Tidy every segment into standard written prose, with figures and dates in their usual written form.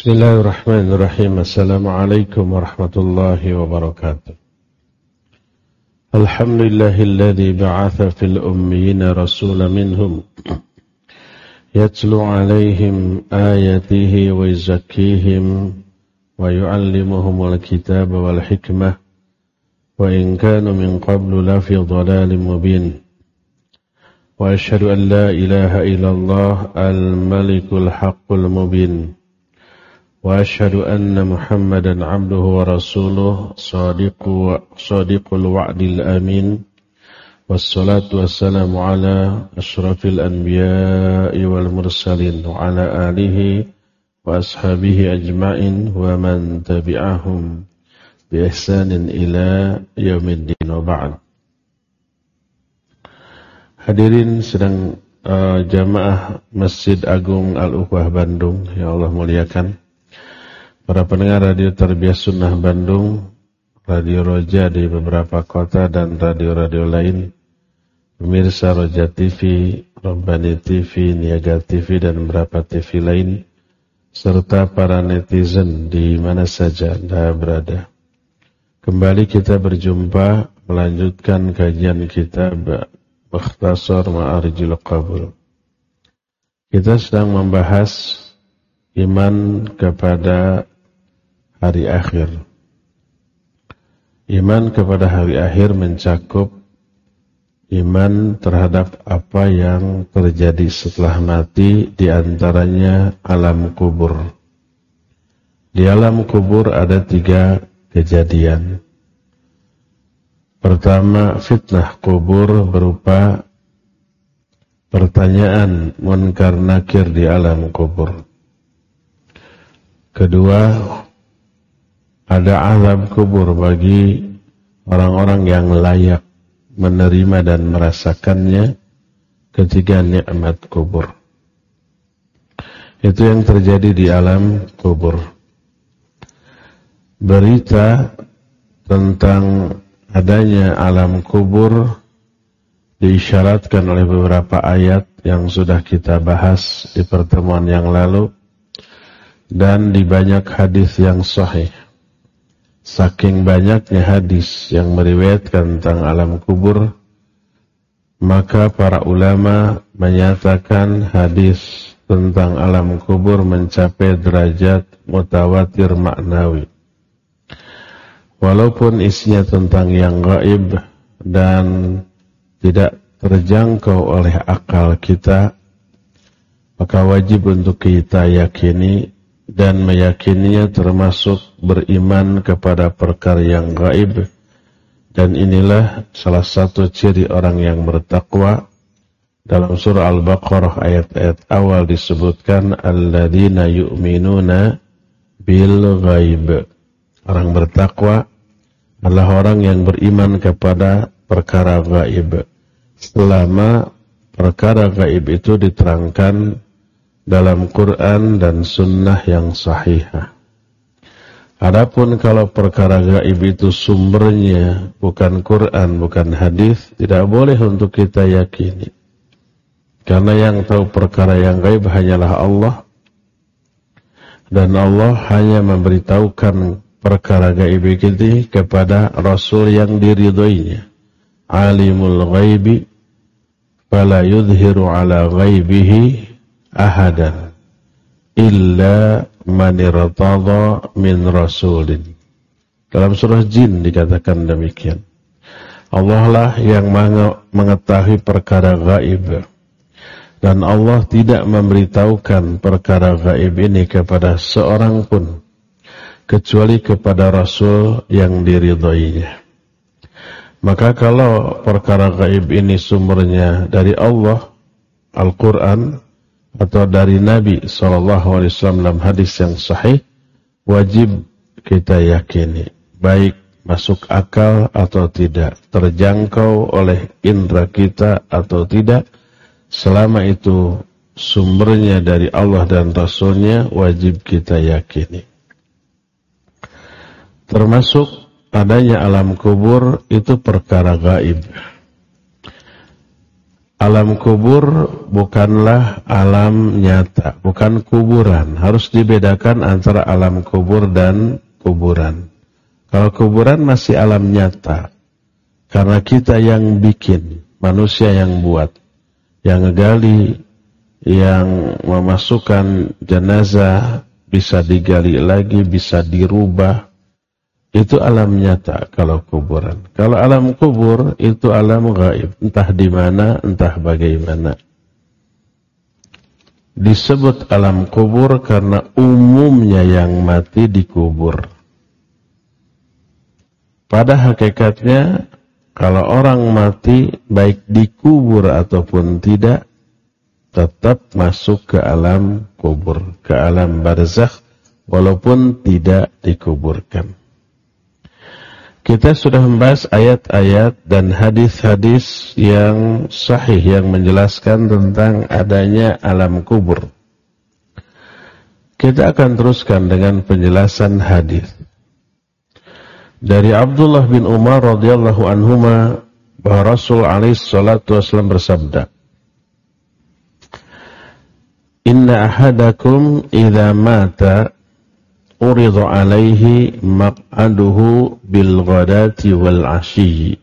Bismillahirrahmanirrahim. Assalamualaikum warahmatullahi wabarakatuh. Alhamdulillahilladzi ba'atha fil ummiyina rasulan minhum yatlu alaihim ayatihi wa yuzakkihim wa yu'allimuhumul kitaba wal hikmah wa in kanu min qablu lafi dhalalin mubin. Wa asyhadu an la ilaha illallah al-malikul haqqul mubin. وأشهد أن محمدا عبده ورسوله صادق الوعد الأمين والصلاة والسلام على أشرف الأنبياء والمرسلين وعلى آله وأصحابه أجمعين ومن تبعهم بإحسان إلى يوم الدين وبعد. Hadirin sedang jamaah Masjid Agung Al-Ukhwah Bandung yang Allah muliakan. Para pendengar radio Tarbiyah Sunnah Bandung, Radio Roja di beberapa kota dan radio-radio lain, pemirsa Roja TV, Rabbani TV, Niaga TV dan beberapa TV lain, serta para netizen di mana saja Anda berada. Kembali kita berjumpa melanjutkan kajian kitab Mukhtasar Ma'arijul Qabul. Kita sedang membahas iman kepada hari akhir. Iman kepada hari akhir mencakup iman terhadap apa yang terjadi setelah mati, di antaranya alam kubur. Di alam kubur ada 3 kejadian. Pertama, fitnah kubur berupa pertanyaan munkar nakir di alam kubur. Kedua, ada azab kubur bagi orang-orang yang layak menerima dan merasakannya. Ketiga, nikmat kubur. Itu yang terjadi di alam kubur. Berita tentang adanya alam kubur diisyaratkan oleh beberapa ayat yang sudah kita bahas di pertemuan yang lalu dan di banyak hadis yang sahih. Saking banyaknya hadis yang meriwayatkan tentang alam kubur, maka para ulama menyatakan hadis tentang alam kubur mencapai derajat mutawatir maknawi. Walaupun isinya tentang yang gaib dan tidak terjangkau oleh akal kita, maka wajib untuk kita yakini dan meyakininya, termasuk beriman kepada perkara yang gaib. Dan inilah salah satu ciri orang yang bertakwa. Dalam surah Al-Baqarah ayat-ayat awal disebutkan alladzina yu'minuna bil ghaib. Orang bertakwa adalah orang yang beriman kepada perkara gaib, selama perkara gaib itu diterangkan dalam Quran dan sunnah yang sahihah. Adapun kalau perkara gaib itu sumbernya bukan Quran, bukan hadis, tidak boleh untuk kita yakini. Karena yang tahu perkara yang gaib hanyalah Allah, dan Allah hanya memberitahukan perkara gaib itu kepada Rasul yang diridhoinya. Alimul ghaibi fala yudhiru ala ghaibihi ahadan illa man irtada min rasulin. Dalam surah Jin dikatakan demikian. Allah lah yang mengetahui perkara gaib, dan Allah tidak memberitahukan perkara gaib ini kepada seorang pun kecuali kepada Rasul yang diridhoinya. Maka kalau perkara gaib ini sumbernya dari Allah, Al-Quran, atau dari Nabi SAW dalam hadis yang sahih, wajib kita yakini, baik masuk akal atau tidak, terjangkau oleh indera kita atau tidak, selama itu sumbernya dari Allah dan Rasulnya, wajib kita yakini. Termasuk adanya alam kubur itu perkara gaib. Alam kubur bukanlah alam nyata, bukan kuburan. Harus dibedakan antara alam kubur dan kuburan. Kalau kuburan masih alam nyata, karena kita yang bikin, manusia yang buat, yang ngegali, yang memasukkan jenazah, bisa digali lagi, bisa dirubah. Itu alam nyata kalau kuburan. Kalau alam kubur itu alam gaib, entah di mana, entah bagaimana. Disebut alam kubur karena umumnya yang mati dikubur. Pada hakikatnya kalau orang mati baik dikubur ataupun tidak, tetap masuk ke alam kubur, ke alam barzakh walaupun tidak dikuburkan. Kita sudah membahas ayat-ayat dan hadis-hadis yang sahih yang menjelaskan tentang adanya alam kubur. Kita akan teruskan dengan penjelasan hadis. Dari Abdullah bin Umar radhiyallahu anhuma bahwa Rasul alaihi salatu wasallam bersabda, "Inna ahadakum idza mata urida alaihi maq'aduhu bil ghadati wal 'ashyi.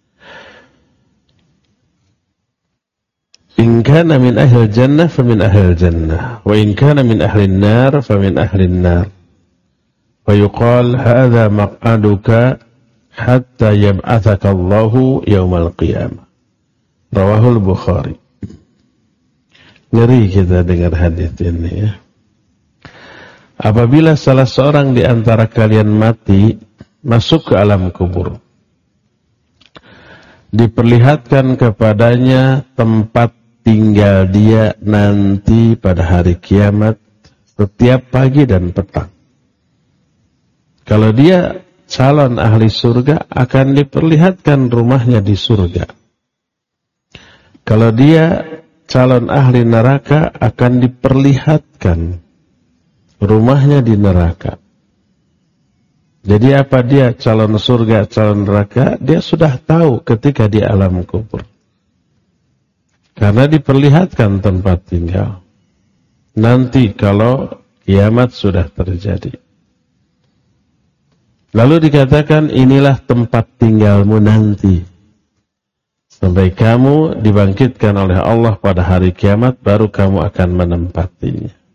In kana min ahli jannah famin ahli jannah, wa in kana min ahli an-nar famin ahli an-nar. Fa yuqal hadha maq'aduka hatta yab'athaka Allahu yaumal qiyamah." Rawahul Bukhari. Ngeri kita dengar hadis ini ya. Apabila salah seorang di antara kalian mati, masuk ke alam kubur, diperlihatkan kepadanya tempat tinggal dia nanti pada hari kiamat, setiap pagi dan petang. Kalau dia calon ahli surga, akan diperlihatkan rumahnya di surga. Kalau dia calon ahli neraka, akan diperlihatkan rumahnya di neraka. Jadi apa dia calon surga, calon neraka, dia sudah tahu ketika di alam kubur. Karena diperlihatkan tempat tinggal. Nanti kalau kiamat sudah terjadi. Lalu dikatakan inilah tempat tinggalmu nanti. Sampai kamu dibangkitkan oleh Allah pada hari kiamat, baru kamu akan menempatinya.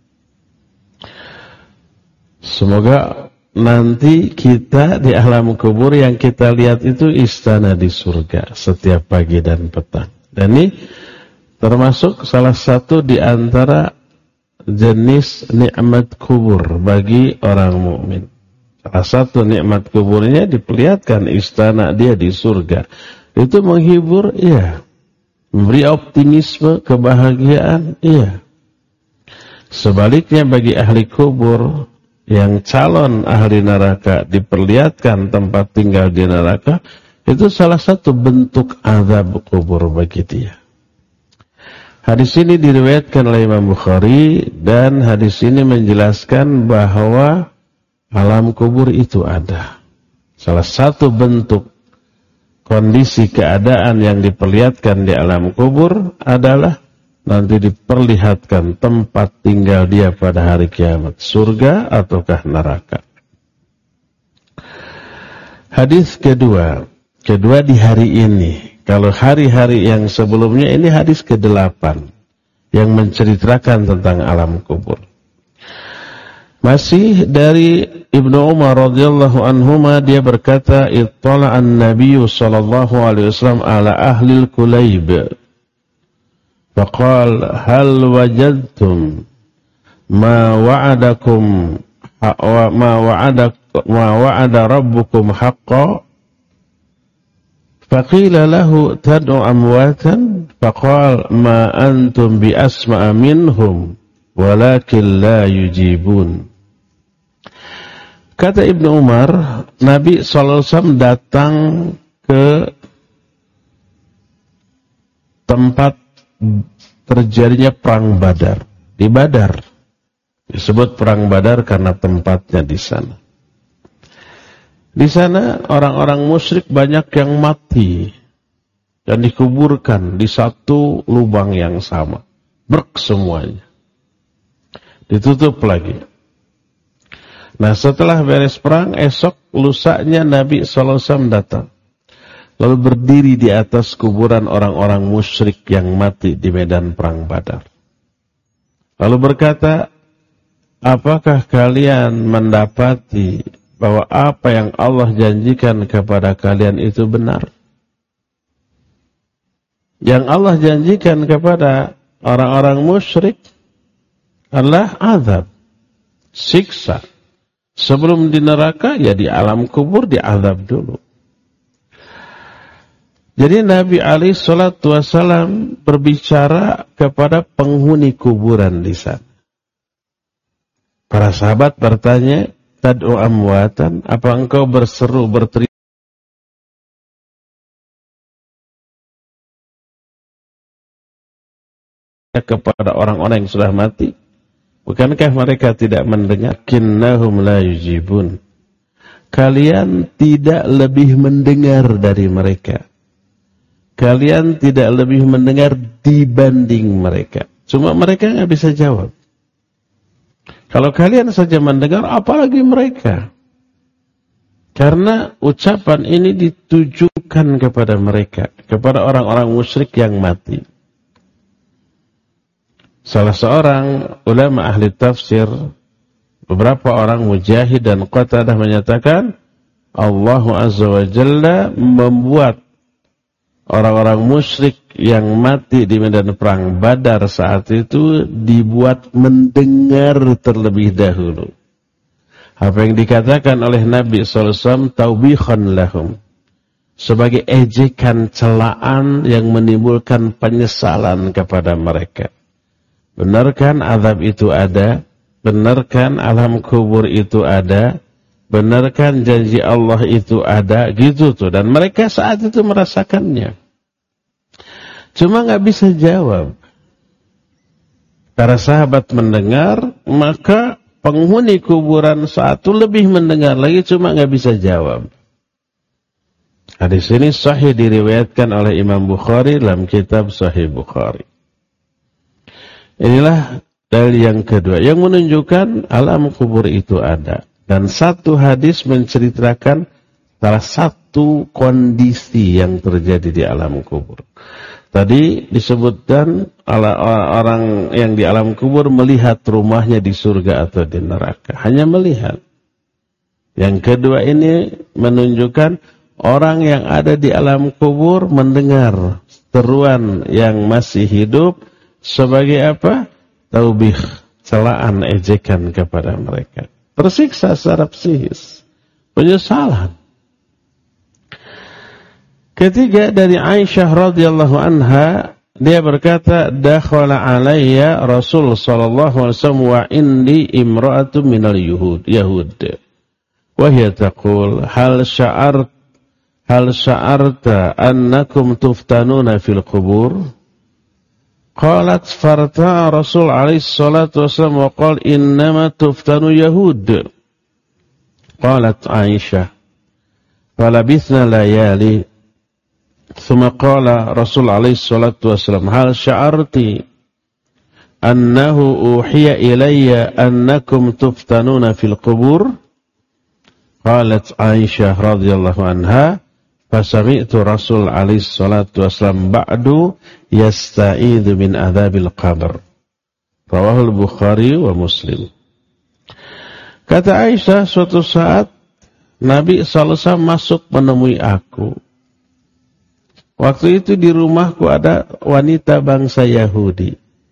Semoga nanti kita di alam kubur yang kita lihat itu istana di surga setiap pagi dan petang. Dan ini termasuk salah satu di antara jenis nikmat kubur bagi orang mukmin. Salah satu nikmat kuburnya diperlihatkan istana dia di surga. Itu menghibur, iya. Memberi optimisme, kebahagiaan, iya. Sebaliknya bagi ahli kubur yang calon ahli neraka diperlihatkan tempat tinggal di neraka, itu salah satu bentuk azab kubur bagi dia. Hadis ini diriwayatkan oleh Imam Bukhari, dan hadis ini menjelaskan bahwa alam kubur itu ada. Salah satu bentuk kondisi keadaan yang diperlihatkan di alam kubur adalah nanti diperlihatkan tempat tinggal dia pada hari kiamat, surga ataukah neraka. Hadis kedua di hari ini. Kalau hari-hari yang sebelumnya ini hadis ke-8 yang menceritakan tentang alam kubur. Masih dari Ibnu Umar radhiyallahu anhuma, dia berkata, "Ittala'an Nabiyyu sallallahu alaihi wasallam ala ahli al-Kulayb. Faqal hal wajadtum ma wa'ada rabbukum haqqan? Faqila lahu tad'u amwatan? Faqal ma antum bi asma'a minhum walakin la yujibun." Kata Ibnu Umar, Nabi SAW datang ke tempat terjadinya perang Badar. Di Badar disebut perang Badar karena tempatnya di sana. Di sana orang-orang musyrik banyak yang mati. dan dikuburkan di satu lubang yang sama. Brek semuanya. Ditutup lagi. Nah, setelah beres perang, esok lusanya Nabi SAW datang. Lalu berdiri di atas kuburan orang-orang musyrik yang mati di medan perang Badar. Lalu berkata, apakah kalian mendapati bahwa apa yang Allah janjikan kepada kalian itu benar? Yang Allah janjikan kepada orang-orang musyrik adalah azab, siksa. Sebelum di neraka, ya di alam kubur diazab dulu. Jadi Nabi SAW berbicara kepada penghuni kuburan di sana. Para sahabat bertanya, tad'u amwatan, apa engkau berseru, berteriak kepada orang-orang yang sudah mati? Bukankah mereka tidak mendengar? Kinnahum la yujibun. Kalian tidak lebih mendengar dari mereka. Kalian tidak lebih mendengar dibanding mereka. Cuma mereka nggak bisa jawab. Kalau kalian saja mendengar, apalagi mereka. Karena ucapan ini ditujukan kepada mereka, kepada orang-orang musyrik yang mati. Salah seorang ulama ahli tafsir, beberapa orang Mujahid dan Qatadah menyatakan, Allah Azza wa Jalla membuat orang-orang musyrik yang mati di medan perang Badar saat itu dibuat mendengar terlebih dahulu. Apa yang dikatakan oleh Nabi SAW, taubikhan lahum, sebagai ejekan, celaan yang menimbulkan penyesalan kepada mereka. Benarkan azab itu ada? Benarkan alam kubur itu ada? Benarkan janji Allah itu ada? Gitu tuh. Dan mereka saat itu merasakannya. Cuma nggak bisa jawab. Para sahabat mendengar, maka penghuni kuburan saat itu lebih mendengar lagi, cuma nggak bisa jawab. Hadis ini sahih diriwayatkan oleh Imam Bukhari dalam kitab Sahih Bukhari. Inilah dalil yang kedua yang menunjukkan alam kubur itu ada. Dan satu hadis menceritakan salah satu kondisi yang terjadi di alam kubur. Tadi disebutkan orang yang di alam kubur melihat rumahnya di surga atau di neraka. Hanya melihat. Yang kedua ini menunjukkan orang yang ada di alam kubur mendengar seruan yang masih hidup sebagai apa? Taubih, celaan, ejekan kepada mereka. Tersiksa secara psikis. Penyesalan. Ketiga dari Aisyah radhiyallahu anha, dia berkata, dakhala alayya Rasul sallallahu alaihi wasallam wa indi imra'atun minal yahud. Wa hiya taqul, hal sya'arta annakum tuftanuna fil qubur? Qalat farta'a Rasul alaihi salatu wasallam wa qala innama tuftanu yahud. Qalat Aisyah, falabithna layali. Thumma qala Rasul alaihi salatu wasallam, hal sya'arti annahu uhiya ilayya annakum tuftanuna fil qubur? Qalat Aisyah radhiyallahu anha, fasami'tu Rasul alaihi salatu wasallam ba'du yasta'idu min adzabil qabr. Rawahul Bukhari wa Muslim. Kata Aisyah, suatu saat Nabi SAW masuk menemui aku. Waktu itu di rumahku ada wanita bangsa Yahudi.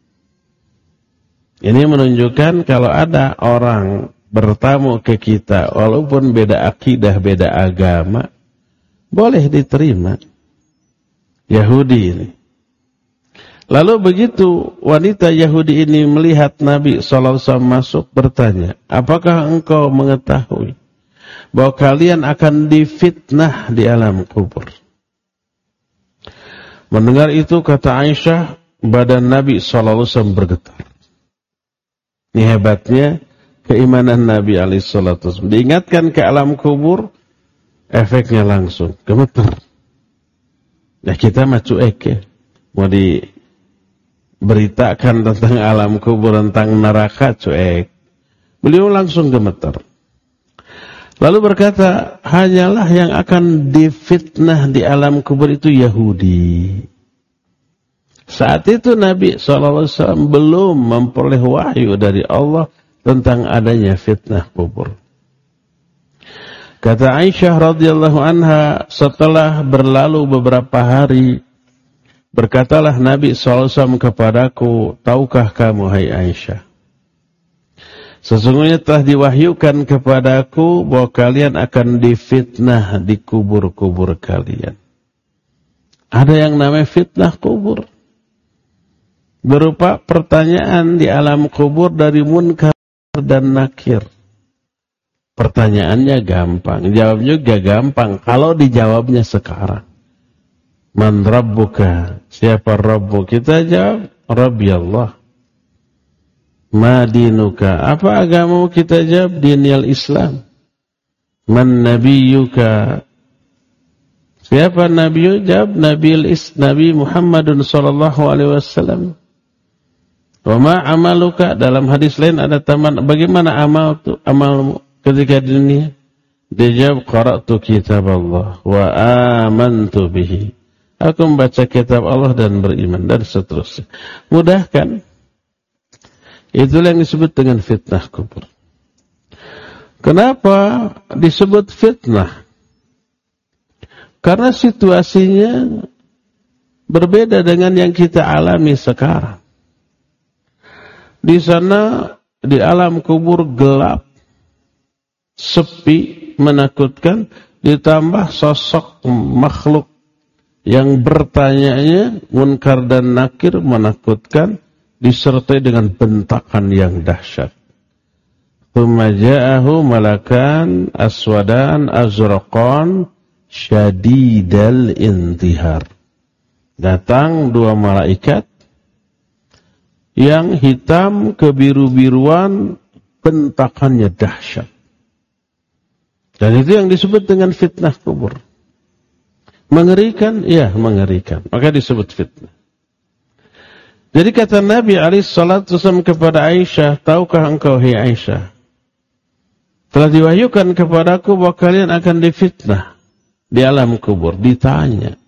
Ini menunjukkan kalau ada orang bertamu ke kita, walaupun beda akidah, beda agama, boleh diterima. Yahudi ini. Lalu begitu wanita Yahudi ini melihat Nabi SAW masuk, bertanya, apakah engkau mengetahui bahwa kalian akan difitnah di alam kubur? Mendengar itu, kata Aisyah, badan Nabi SAW bergetar. Ini hebatnya keimanan Nabi SAW. Diingatkan ke alam kubur, efeknya langsung gemetar. Nah kita mah cuek ya. Mau diberitakan tentang alam kubur, tentang neraka, cuek. Beliau langsung gemetar. Lalu berkata, hanyalah yang akan difitnah di alam kubur itu Yahudi. Saat itu Nabi SAW belum memperoleh wahyu dari Allah tentang adanya fitnah kubur. Kata Aisyah radhiyallahu anha, setelah berlalu beberapa hari, berkatalah Nabi SAW kepadaku, tahukah kamu hai Aisyah, sesungguhnya telah diwahyukan kepadaku bahwa kalian akan difitnah di kubur-kubur kalian. Ada yang namanya fitnah kubur. Berupa pertanyaan di alam kubur dari munkar dan nakir. Pertanyaannya gampang, jawabnya juga gampang kalau dijawabnya sekarang. Man rabbuka? Siapa Rabbu? Kita jawab, Rabbi Allah. Ma dinuka? Apa agamamu? Kita jawab, dinil Islam. Man nabiyuka? Siapa Nabi? Jawab, Nabi Muhammadun sallallahu alaihi wasallam. Wa ma amaluka? Dalam hadis lain ada taman. Bagaimana amalmu ketika di dunia? Dia jawab, qara'tu kitab Allah wa amantu bihi. Aku membaca kitab Allah dan beriman, dan seterusnya. Mudah kan? Itulah yang disebut dengan fitnah kubur. Kenapa disebut fitnah? Karena situasinya berbeda dengan yang kita alami sekarang. Di sana, di alam kubur gelap, sepi, menakutkan, ditambah sosok makhluk yang bertanyanya, munkar dan nakir, menakutkan, disertai dengan bentakan yang dahsyat. Tsumma ja'ahu malakan aswadan azraqan syadidal intihar. Datang dua malaikat yang hitam kebiru-biruan, bentakannya dahsyat. Dan itu yang disebut dengan fitnah kubur. Mengerikan? Ya, mengerikan. Maka disebut fitnah. Jadi kata Nabi SAW kepada Aisyah, tahukah engkau hai Aisyah, telah diwahyukan kepadaku bahwa kalian akan difitnah di alam kubur, ditanya.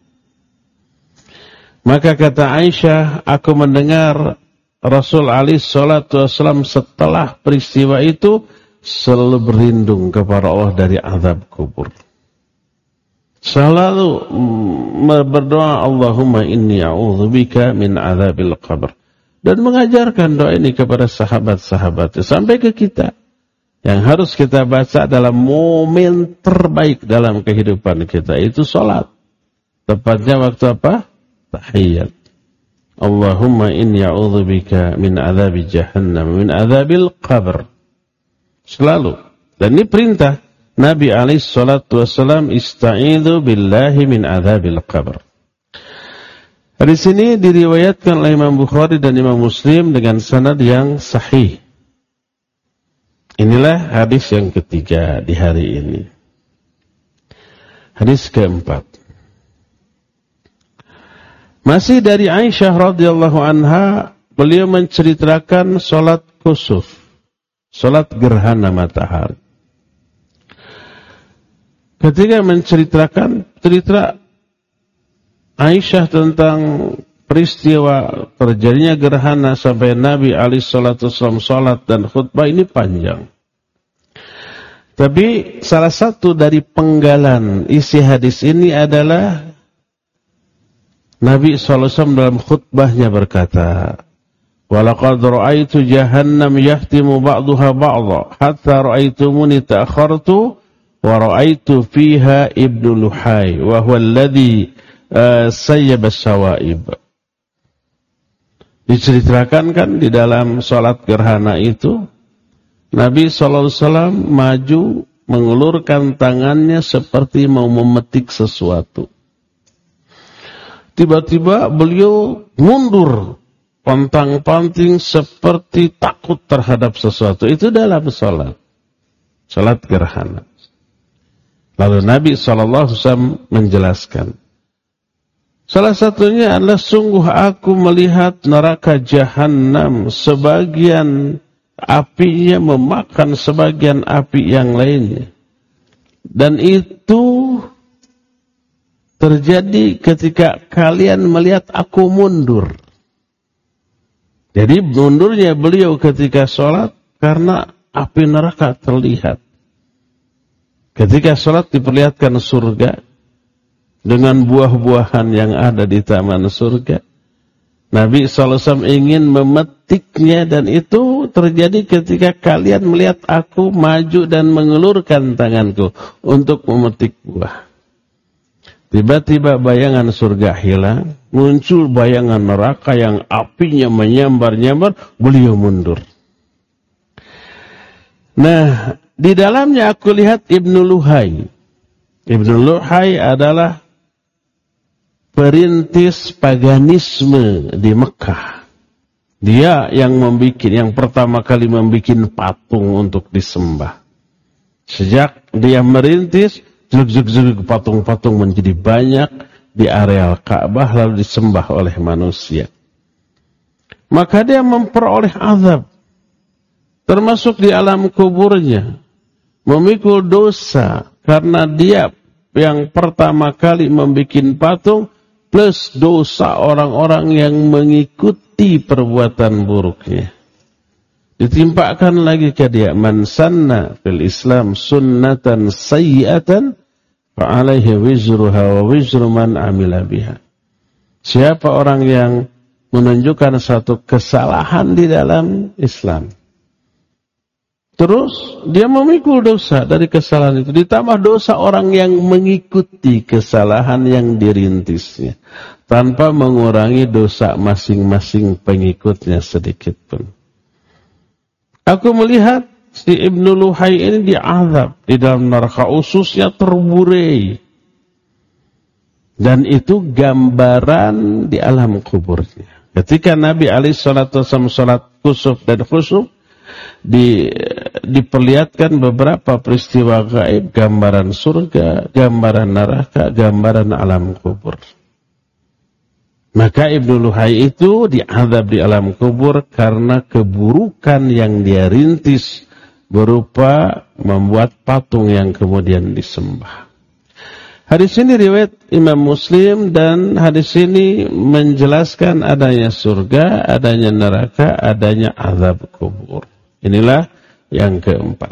Maka kata Aisyah, aku mendengar Rasul SAW setelah peristiwa itu selalu berlindung kepada Allah dari azab kubur. Selalu berdoa, Allahumma inni a'udzubika min azabil qabr. Dan mengajarkan doa ini kepada sahabat-sahabatnya. Sampai ke kita. Yang harus kita baca dalam momen terbaik dalam kehidupan kita. Itu sholat. Tepatnya waktu apa? Tahiyyat. Allahumma inni a'udzubika min azabi jahannam, min azabil qabr. Selalu. Dan ini perintah. Nabi SAW ista'idhu billahi min azabil qabr. Hadis ini diriwayatkan oleh Imam Bukhari dan Imam Muslim dengan sanad yang sahih. Inilah hadis yang ketiga di hari ini. Hadis keempat. Masih dari Aisyah radhiyallahu anha, beliau menceritakan salat kusuf, salat gerhana matahari. Ketika menceritakan cerita Aisyah tentang peristiwa terjadinya gerhana sampai Nabi SAW salat dan khutbah, ini panjang. Tapi salah satu dari penggalan isi hadis ini adalah Nabi SAW dalam khutbahnya berkata, "Walaqad ra'aitu jahannam yahtimu ba'daha ba'dha hatta ra'aitumuni ta'akhartu wa ra'aitu fiha ibnu Luhai wa huwa alladhi sayyaba sawaib." Diceritakan kan di dalam salat gerhana itu Nabi SAW maju mengulurkan tangannya seperti mau memetik sesuatu. Tiba-tiba beliau mundur pantang-panting seperti takut terhadap sesuatu. Itu dalam salat gerhana. Lalu Nabi SAW menjelaskan, Salah satunya adalah sungguh aku melihat neraka jahanam sebagian apinya memakan sebagian api yang lainnya. Dan itu terjadi ketika kalian melihat aku mundur. Jadi mundurnya beliau ketika sholat karena api neraka terlihat. Ketika sholat diperlihatkan surga dengan buah-buahan yang ada di taman surga. Nabi SAW ingin memetiknya dan itu terjadi ketika kalian melihat aku maju dan mengulurkan tanganku untuk memetik buah. Tiba-tiba bayangan surga hilang, muncul bayangan neraka yang apinya menyambar-nyambar, beliau mundur. Nah, di dalamnya aku lihat Ibnu Luhai. Ibnu Luhai adalah perintis paganisme di Mekah. Dia yang pertama kali membuat patung untuk disembah. Sejak dia merintis, patung-patung menjadi banyak di areal Ka'bah lalu disembah oleh manusia. Maka dia memperoleh azab, termasuk di alam kuburnya, memikul dosa karena dia yang pertama kali membuat patung plus dosa orang-orang yang mengikuti perbuatan buruknya. Ditimpakan lagi ke dia, man sanna fil Islam sunnatan sayyi'atan fa alaihi wizruha wa wizru man amila biha. Siapa orang yang menunjukkan satu kesalahan di dalam Islam, terus dia memikul dosa dari kesalahan itu, ditambah dosa orang yang mengikuti kesalahan yang dirintisnya, tanpa mengurangi dosa masing-masing pengikutnya sedikit pun. Aku melihat si Ibnu Luhai ini diazab di dalam neraka, ususnya terburai. Dan itu gambaran di alam kuburnya. Ketika Nabi SAW sholat kusuf dan khusuf, diperlihatkan beberapa peristiwa gaib, gambaran surga, gambaran neraka, gambaran alam kubur. Maka Ibnu Luhai itu diazab di alam kubur karena keburukan yang dia rintis berupa membuat patung yang kemudian disembah. Hadis ini riwayat Imam Muslim dan hadis ini menjelaskan adanya surga, adanya neraka, adanya azab kubur. Inilah yang keempat.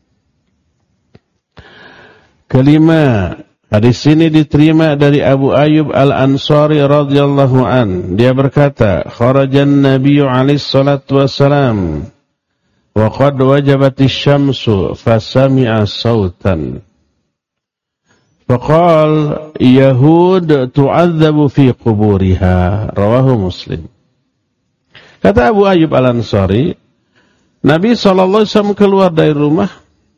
Kelima, hadis ini diterima dari Abu Ayyub Al-Ansari radhiyallahu an. Dia berkata, kharajan Nabiyyu alaihi salatu wassalam wa qad wajabatis syamsu fasami'a sautan. Faqal Yahud tu'adzabu fi quburiha. Rawahu Muslim. Kata Abu Ayyub Al-Ansari, Nabi SAW keluar dari rumah.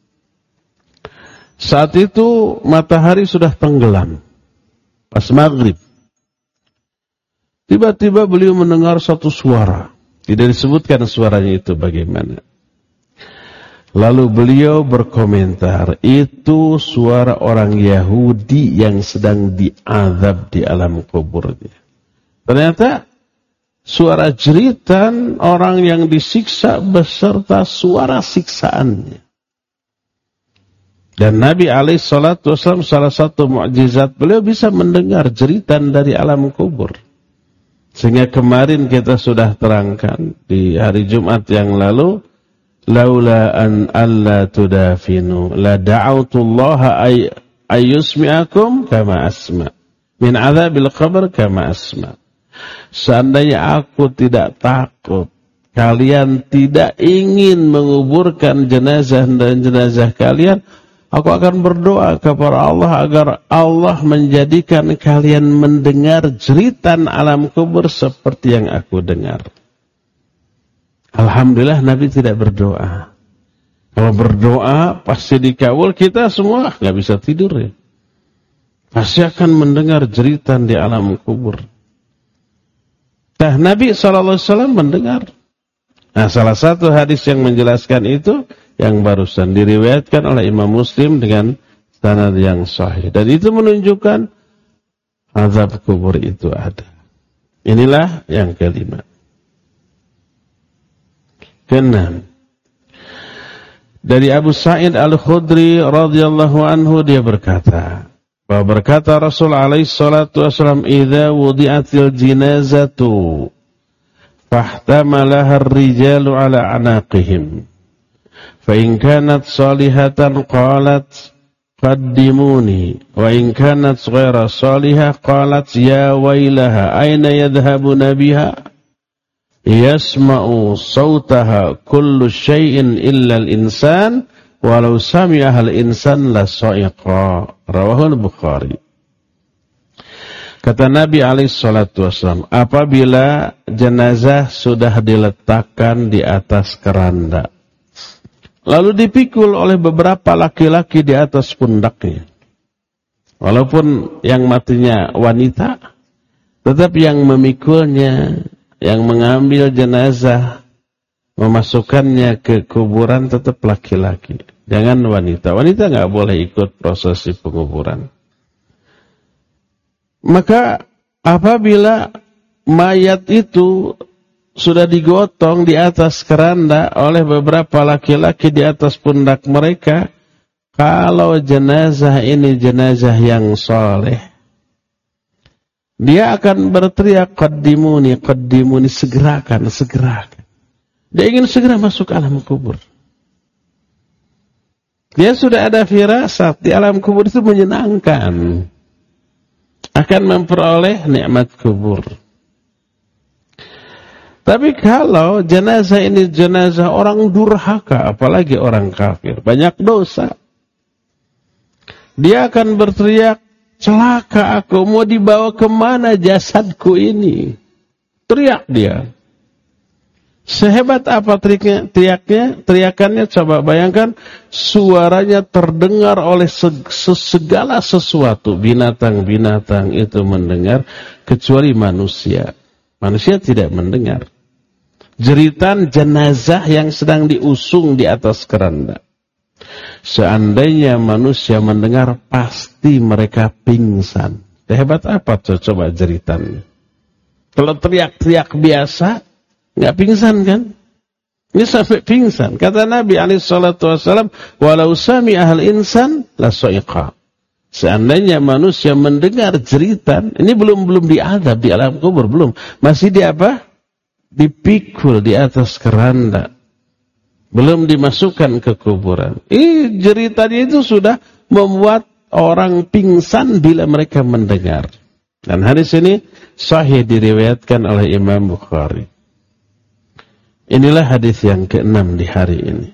Saat itu matahari sudah tenggelam. Pas maghrib. Tiba-tiba beliau mendengar satu suara. Tidak disebutkan suaranya itu bagaimana. Lalu beliau berkomentar, itu suara orang Yahudi yang sedang diazab di alam kuburnya. Ternyata suara jeritan orang yang disiksa beserta suara siksaannya. Dan Nabi SAW salah satu mukjizat beliau bisa mendengar jeritan dari alam kubur. Sehingga kemarin kita sudah terangkan di hari Jumat yang lalu, laula an alla tudafinu la da'autullaha ayyusmi'akum kama asma min adzabil qabr kama asma. Seandainya aku tidak takut, kalian tidak ingin menguburkan jenazah dan jenazah kalian, aku akan berdoa kepada Allah agar Allah menjadikan kalian mendengar jeritan alam kubur seperti yang aku dengar. Alhamdulillah Nabi tidak berdoa. Kalau berdoa pasti dikabul, kita semua nggak bisa tidur ya. Pasti akan mendengar jeritan di alam kubur. Nah, Nabi SAW mendengar. Nah, salah satu hadis yang menjelaskan itu yang barusan diriwayatkan oleh Imam Muslim dengan sanad yang sahih. Dan itu menunjukkan azab kubur itu ada. Inilah yang kelima. Keenam, dari Abu Sa'id Al-Khudri radhiyallahu anhu dia berkata, bahwa berkata Rasul alaihi salatu wasallam, "Idza wudi'atil jinazatu fahtamalaha ar-rijalu ala anaqihim, fa in kanat salihatan qalat qaddimuni, wa in kanat ghaira salihah qalat ya wailaha aina yadhhabuna biha?" Yasma'u sautaha kullu syai'in illa al-insan walau sami'aha al-insan la sa'iqa. Rawahul Bukhari. Kata Nabi alaihi salatu wasallam, apabila jenazah sudah diletakkan di atas keranda, lalu dipikul oleh beberapa laki-laki di atas pundaknya, walaupun yang matinya wanita, tetap yang memikulnya, yang mengambil jenazah, memasukkannya ke kuburan tetap laki-laki. Jangan wanita. Wanita nggak boleh ikut prosesi penguburan. Maka apabila mayat itu sudah digotong di atas keranda oleh beberapa laki-laki di atas pundak mereka, kalau jenazah ini jenazah yang soleh, dia akan berteriak, qaddimuni, qaddimuni, segerakan, segerakan. Dia ingin segera masuk alam kubur. Dia sudah ada firasat di alam kubur itu menyenangkan, akan memperoleh nikmat kubur. Tapi kalau jenazah ini jenazah orang durhaka, apalagi orang kafir, banyak dosa, dia akan berteriak, celaka aku, mau dibawa kemana jasadku ini? Teriak dia. Sehebat apa teriakannya, coba bayangkan, suaranya terdengar oleh segala sesuatu. Binatang-binatang itu mendengar, kecuali manusia. Manusia tidak mendengar. Jeritan jenazah yang sedang diusung di atas keranda. Seandainya manusia mendengar, pasti mereka pingsan. Hebat apa coba jeritannya? Kalau teriak-teriak biasa, nggak pingsan kan? Ini sampai pingsan. Kata Nabi SAW, walau sami'ahal insan la so'iqa. Seandainya manusia mendengar jeritan, ini belum diadab di alam kubur, belum. Masih di apa? Dipikul di atas keranda. Belum dimasukkan ke kuburan. Ini jeritanya itu sudah membuat orang pingsan bila mereka mendengar. Dan hadis ini sahih diriwayatkan oleh Imam Bukhari. Inilah hadis yang ke-6 di hari ini.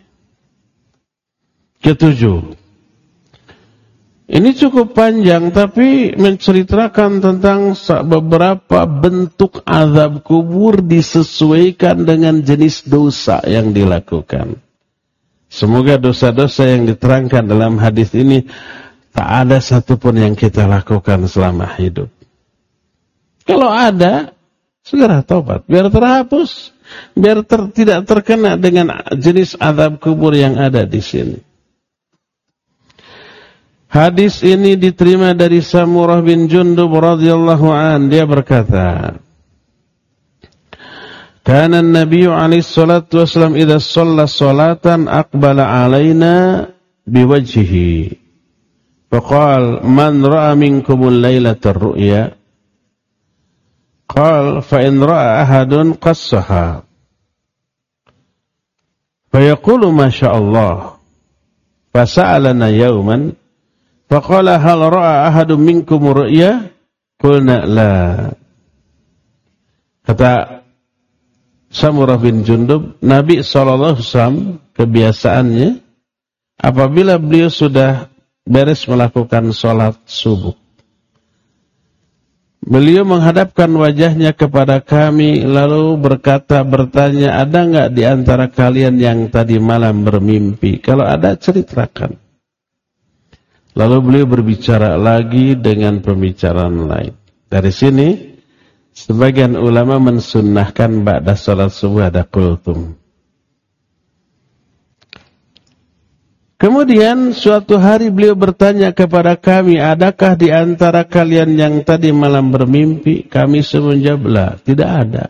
Ke-7. Ini cukup panjang tapi menceritakan tentang beberapa bentuk azab kubur disesuaikan dengan jenis dosa yang dilakukan. Semoga dosa-dosa yang diterangkan dalam hadis ini tak ada satupun yang kita lakukan selama hidup. Kalau ada, segera taubat biar terhapus, biar tidak terkena dengan jenis azab kubur yang ada di sini. Hadis ini diterima dari Samurah bin Jundub radhiyallahu an. Dia berkata, "Kana an-nabiy alaihi salatu wasallam idza shalla salatan aqbala alaina biwajhihi. Faqala man ra'a minkum al-lailata ar-ru'ya?" Qala fa in ra'a ahadun qassaha. Fa yaqulu ma sha Allah. Fa sa'alana yawman faqala hal ra'a ahadun minkum ru'ya? Qulna la. Kata Samurah bin Jundub, Nabi SAW kebiasaannya apabila beliau sudah beres melakukan sholat subuh, beliau menghadapkan wajahnya kepada kami lalu bertanya, ada enggak di antara kalian yang tadi malam bermimpi? Kalau ada, ceritakan. Lalu beliau berbicara lagi dengan pembicaraan lain. Dari sini, sebagian ulama mensunnahkan ba'da salat subuh ada qultum. Kemudian suatu hari beliau bertanya kepada kami, adakah di antara kalian yang tadi malam bermimpi? Kami menjawab, tidak ada.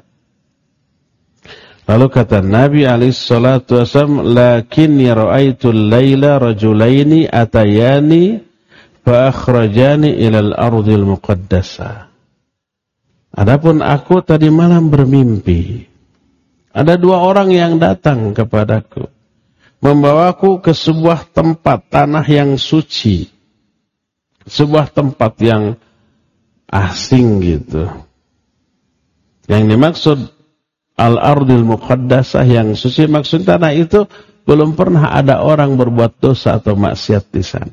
Lalu kata Nabi SAW, lakinni ra'aitul laila rajulaini atayani fa akhrajani ilal ardil muqaddasah. Adapun aku tadi malam bermimpi, ada dua orang yang datang kepadaku, membawaku ke sebuah tempat tanah yang suci, sebuah tempat yang asing gitu. Yang dimaksud al-ardil muqaddasah, yang suci, maksud tanah itu belum pernah ada orang berbuat dosa atau maksiat di sana.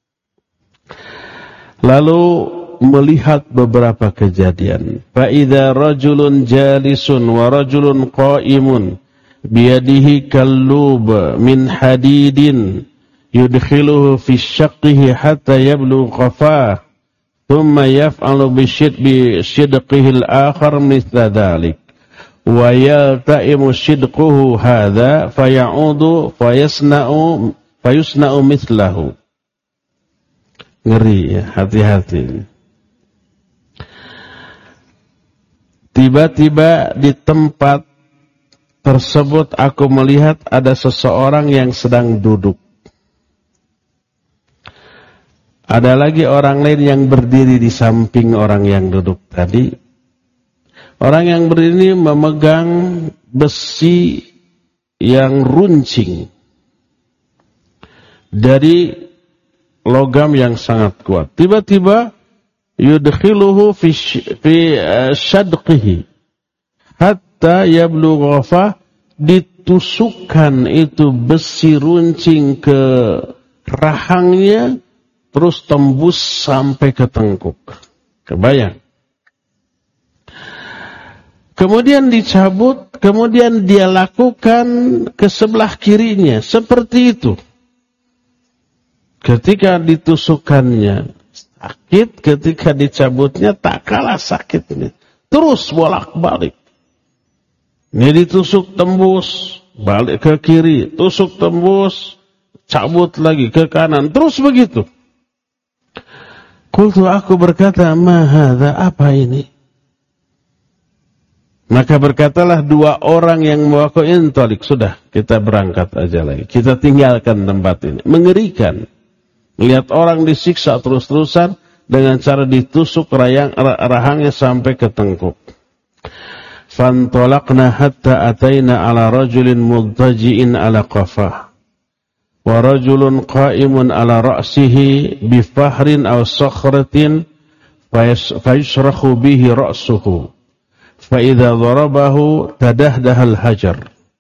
Lalu melihat beberapa kejadian. Fa idza rajulun jalisun wa rajulun qa'imun biyadihi kallub min hadidin yudkhiluhu fi syaqqihi hatta yablugha qafah thumma yaf'alu bi shidqihi al-akhar mithla dhalik wa yalta'imu shidquhu hadha faya'udu fayusna'u mithlahu. Ngeri ya, hati-hati. Tiba-tiba di tempat tersebut aku melihat ada seseorang yang sedang duduk. Ada lagi orang lain yang berdiri di samping orang yang duduk tadi. Orang yang berdiri memegang besi yang runcing dari logam yang sangat kuat. Tiba-tiba yudkhiluhu fi shadqihi hatta yablugha qafah, ditusukkan itu besi runcing ke rahangnya terus tembus sampai ke tengkuk. Kebayang? Kemudian dicabut, kemudian dia lakukan ke sebelah kirinya seperti itu. Ketika ditusukkannya sakit, ketika dicabutnya tak kalah sakitnya. Terus bolak-balik. Ini ditusuk tembus, balik ke kiri, tusuk tembus, cabut lagi ke kanan, terus begitu. Qultu, aku berkata, ma hadza, apa ini? Maka berkatalah dua orang yang membawaku, intalik, sudah kita berangkat aja lagi. Kita tinggalkan tempat ini. Mengerikan. Melihat orang disiksa terus-terusan dengan cara ditusuk rahangnya sampai ke tengkuk. Fantalaqna hatta ataina ala rajulin mudtaji'in ala qafah. Wa rajulun qa'imun ala ra'sihi bifahrin aw sakhratin fayushrakhu bihi ra'suhu. Fa idza darabahu tadahdaha al-hajar.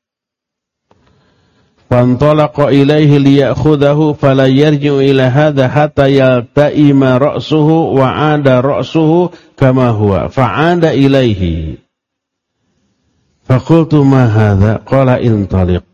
Fantalaqa ilaihi liya'khudahu fala yarji'u ila hadha hatta yalta'ima ra'suhu wa 'ada ra'suhu kama huwa fa'ada ilaihi. Faqultu ma hadha? Qala intaliq.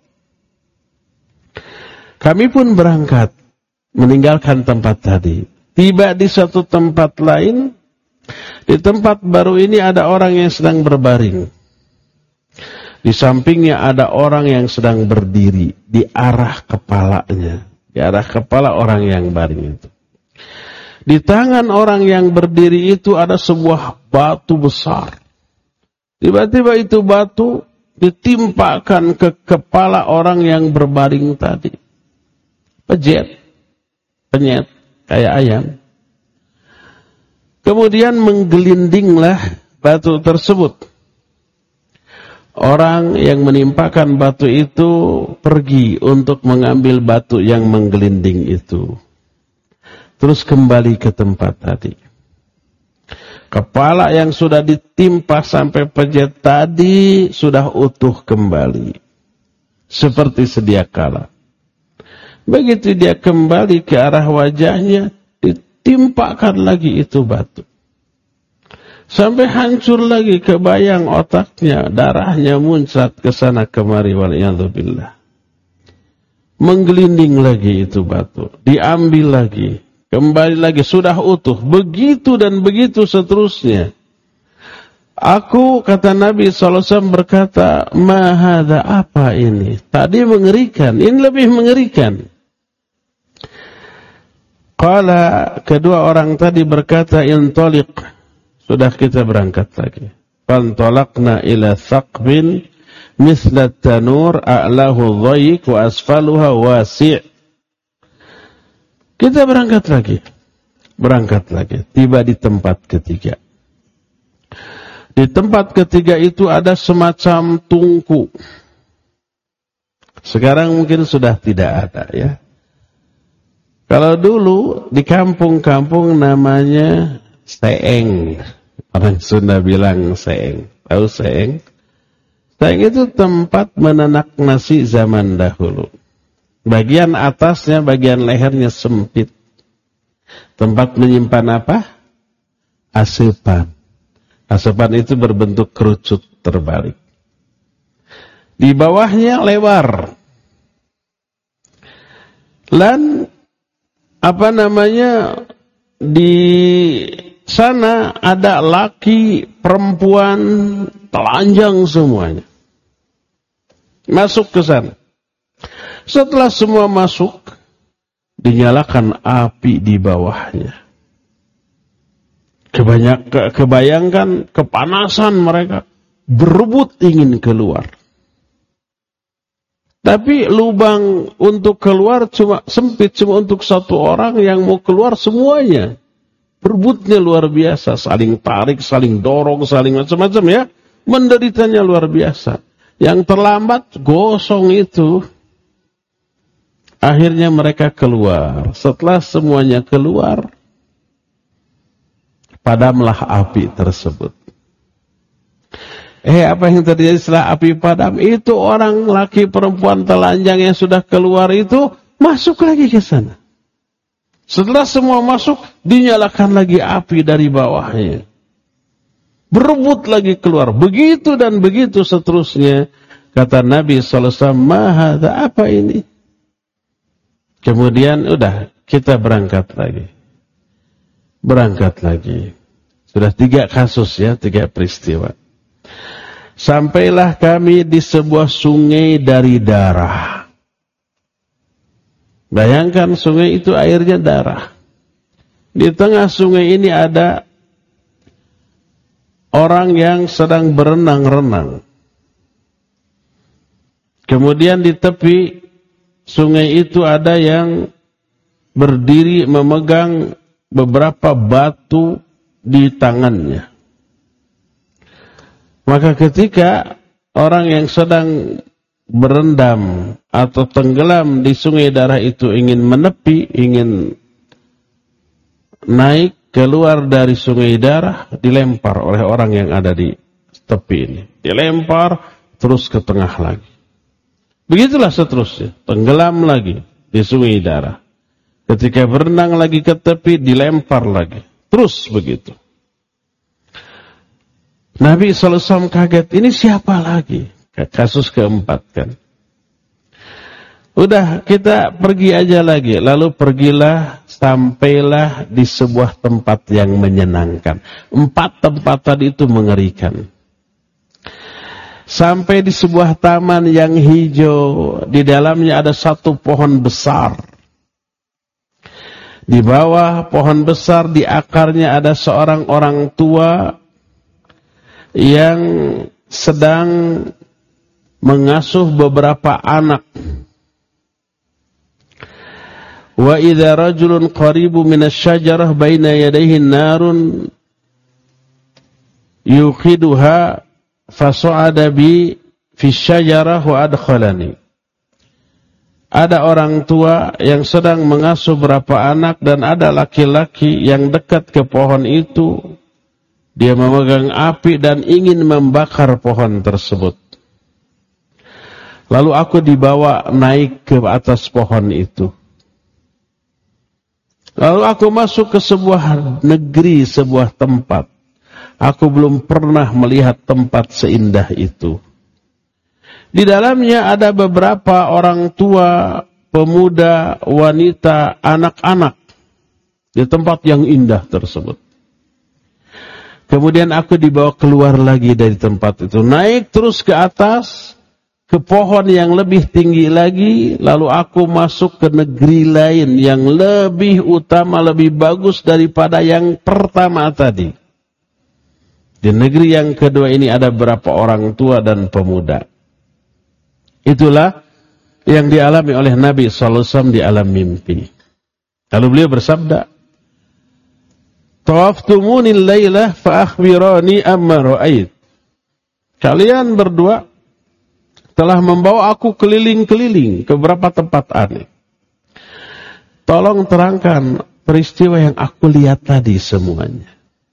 Kami pun berangkat meninggalkan tempat tadi. Tiba di suatu tempat lain. Di tempat baru ini ada orang yang sedang berbaring. Di sampingnya ada orang yang sedang berdiri di arah kepalanya, di arah kepala orang yang baring itu. Di tangan orang yang berdiri itu ada sebuah batu besar. Tiba-tiba itu batu ditimpakan ke kepala orang yang berbaring tadi. Penyet, kayak ayam. Kemudian menggelindinglah batu tersebut. Orang yang menimpakan batu itu pergi untuk mengambil batu yang menggelinding itu. Terus kembali ke tempat tadi. Kepala yang sudah ditimpa sampai pejet tadi sudah utuh kembali. Seperti sedia kala. Begitu dia kembali ke arah wajahnya, ditimpakan lagi itu batu. Sampai hancur lagi, kebayang otaknya, darahnya muncrat ke sana kemari, waliyadzubillah. Menggelinding lagi itu batu, diambil lagi, kembali lagi, sudah utuh. Begitu dan begitu seterusnya. Aku, kata Nabi SAW, berkata, ma hadza, apa ini? Tadi mengerikan, ini lebih mengerikan. Qala, kedua orang tadi berkata, intaliq, sudah kita berangkat lagi. Fantalaqna ila thaqbin misla tanur a'lahu dhayiq wa asfaluha wasi'. Kita berangkat lagi. Tiba di tempat ketiga. Di tempat ketiga itu ada semacam tungku. Sekarang mungkin sudah tidak ada ya. Kalau dulu di kampung-kampung namanya seeng. Orang Sunda bilang seeng. Tahu seeng? Seeng itu tempat menanak nasi zaman dahulu. Bagian atasnya, bagian lehernya sempit. Tempat menyimpan apa? Asupan. Asupan itu berbentuk kerucut terbalik. Di bawahnya lebar. Dan di sana ada laki, perempuan, telanjang semuanya. Masuk ke sana. Setelah semua masuk, dinyalakan api di bawahnya. Kebayangkan kepanasan mereka, berebut ingin keluar. Tapi lubang untuk keluar cuma sempit, cuma untuk satu orang yang mau keluar semuanya. Berebutnya luar biasa, saling tarik, saling dorong, saling macam-macam ya. Menderitanya luar biasa. Yang terlambat gosong itu. Akhirnya mereka keluar. Setelah semuanya keluar, padamlah api tersebut. Apa yang terjadi setelah api padam? Itu orang laki perempuan telanjang yang sudah keluar itu masuk lagi ke sana. Setelah semua masuk, dinyalakan lagi api dari bawahnya. Berebut lagi keluar. Begitu dan begitu seterusnya. Kata Nabi SAW, "Mahadha, apa ini?" Kemudian udah kita berangkat lagi. Sudah 3 kasus ya, 3 peristiwa. Sampailah kami di sebuah sungai dari darah. Bayangkan sungai itu airnya darah. Di tengah sungai ini ada orang yang sedang berenang-renang. Kemudian di tepi sungai itu ada yang berdiri memegang beberapa batu di tangannya. Maka ketika orang yang sedang berendam atau tenggelam di sungai darah itu ingin menepi, ingin naik keluar dari sungai darah, dilempar oleh orang yang ada di tepi ini. Dilempar terus ke tengah lagi. Begitulah seterusnya, tenggelam lagi di sungai darah. Ketika berenang lagi ke tepi, dilempar lagi. Terus begitu. Nabi SAW kaget, ini siapa lagi? Kasus keempat kan. Udah kita pergi aja lagi. Lalu pergilah, sampailah di sebuah tempat yang menyenangkan. 4 tempat tadi itu mengerikan. Sampai di sebuah taman yang hijau. Di dalamnya ada satu pohon besar. Di bawah pohon besar, di akarnya ada seorang orang tua yang sedang mengasuh beberapa anak. Wa idza rajulun qaribu minasy-syajarah baina yadayhi narun yuqiduha fasu'ada bi fi syajarah wa adkhalani. Ada orang tua yang sedang mengasuh beberapa anak dan ada laki-laki yang dekat ke pohon itu. Dia memegang api dan ingin membakar pohon tersebut. Lalu aku dibawa naik ke atas pohon itu. Lalu aku masuk ke sebuah negeri, sebuah tempat. Aku belum pernah melihat tempat seindah itu. Di dalamnya ada beberapa orang tua, pemuda, wanita, anak-anak. Di tempat yang indah tersebut. Kemudian aku dibawa keluar lagi dari tempat itu. Naik terus ke atas. ke pohon yang lebih tinggi lagi, lalu aku masuk ke negeri lain yang lebih utama, lebih bagus daripada yang pertama tadi. Di negeri yang kedua ini ada berapa orang tua dan pemuda. Itulah yang dialami oleh Nabi SAW di alam mimpi. Lalu beliau bersabda, "Tawaftumunil lailah fa akhbirani amma ra'ait." Kalian berdua telah membawa aku keliling-keliling ke beberapa tempat aneh. Tolong terangkan peristiwa yang aku lihat tadi semuanya.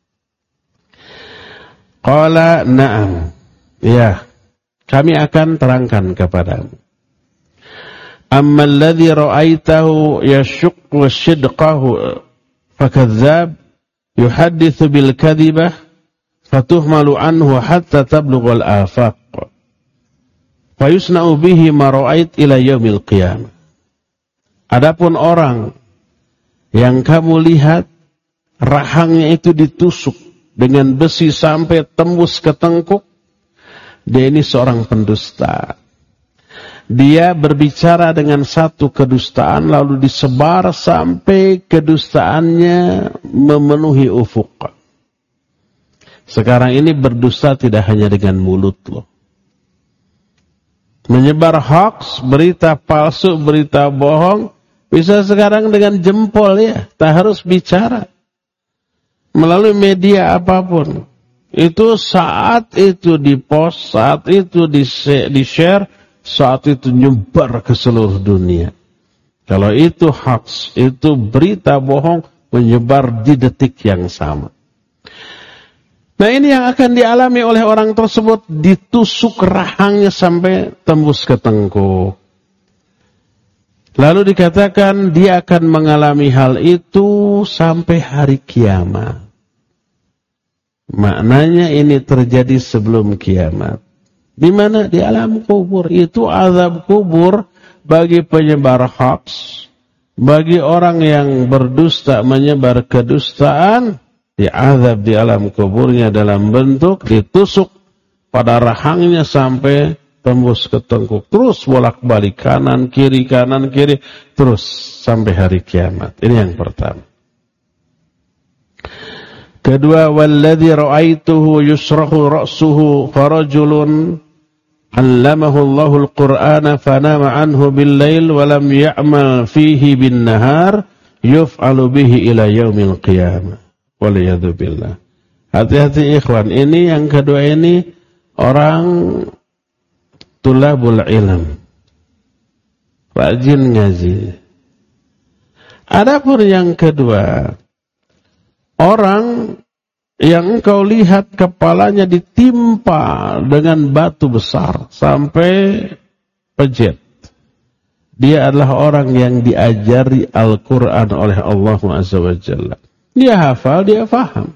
Qala na'am. Ya, kami akan terangkan kepadamu. Amma alladhi ra'aitahu yashuqqu shidqahu fakadzab yuhaddithu bil kadhibah fatuhmalu anhu hatta tablughal afaq. Fayusna'u bihi ma ra'ait ila yaumil qiyamah. Adapun orang yang kamu lihat rahangnya itu ditusuk dengan besi sampai tembus ke tengkuk, dia ini seorang pendusta. Dia berbicara dengan satu kedustaan lalu disebar sampai kedustaannya memenuhi ufuk. Sekarang ini berdusta tidak hanya dengan mulut loh. Menyebar hoax, berita palsu, berita bohong, bisa sekarang dengan jempol ya, tak harus bicara. Melalui media apapun. Itu saat itu dipost, saat itu di-share, saat itu nyebar ke seluruh dunia. Kalau itu hoax, itu berita bohong, menyebar di detik yang sama. Nah ini yang akan dialami oleh orang tersebut, ditusuk rahangnya sampai tembus ke tengkuk. Lalu dikatakan dia akan mengalami hal itu sampai hari kiamat. Maknanya ini terjadi sebelum kiamat. Di mana? Di alam kubur. Itu azab kubur bagi penyebar hoax, bagi orang yang berdusta menyebar kedustaan, diazab di alam kuburnya dalam bentuk ditusuk pada rahangnya sampai tembus ke tengkuk, terus bolak-balik kanan kiri, terus sampai hari kiamat. Ini yang pertama. Kedua, walladzi ra'aituhu yusrahu ra'suhu farajulun 'allamahu Allahul Qur'ana fanama 'anhu bil-lail wa lam ya'mal fihi bin-nahar yuf'alu bihi ila yaumil qiyamah. Waliyadu billah. Hati-hati ikhwan, ini yang kedua ini orang tulabul ilm, rajin ngaji. Adapun yang kedua, orang yang engkau lihat kepalanya ditimpa dengan batu besar sampai pejet. Dia adalah orang yang diajari Al-Quran oleh Allah Azza wa Jalla. Dia hafal, dia faham.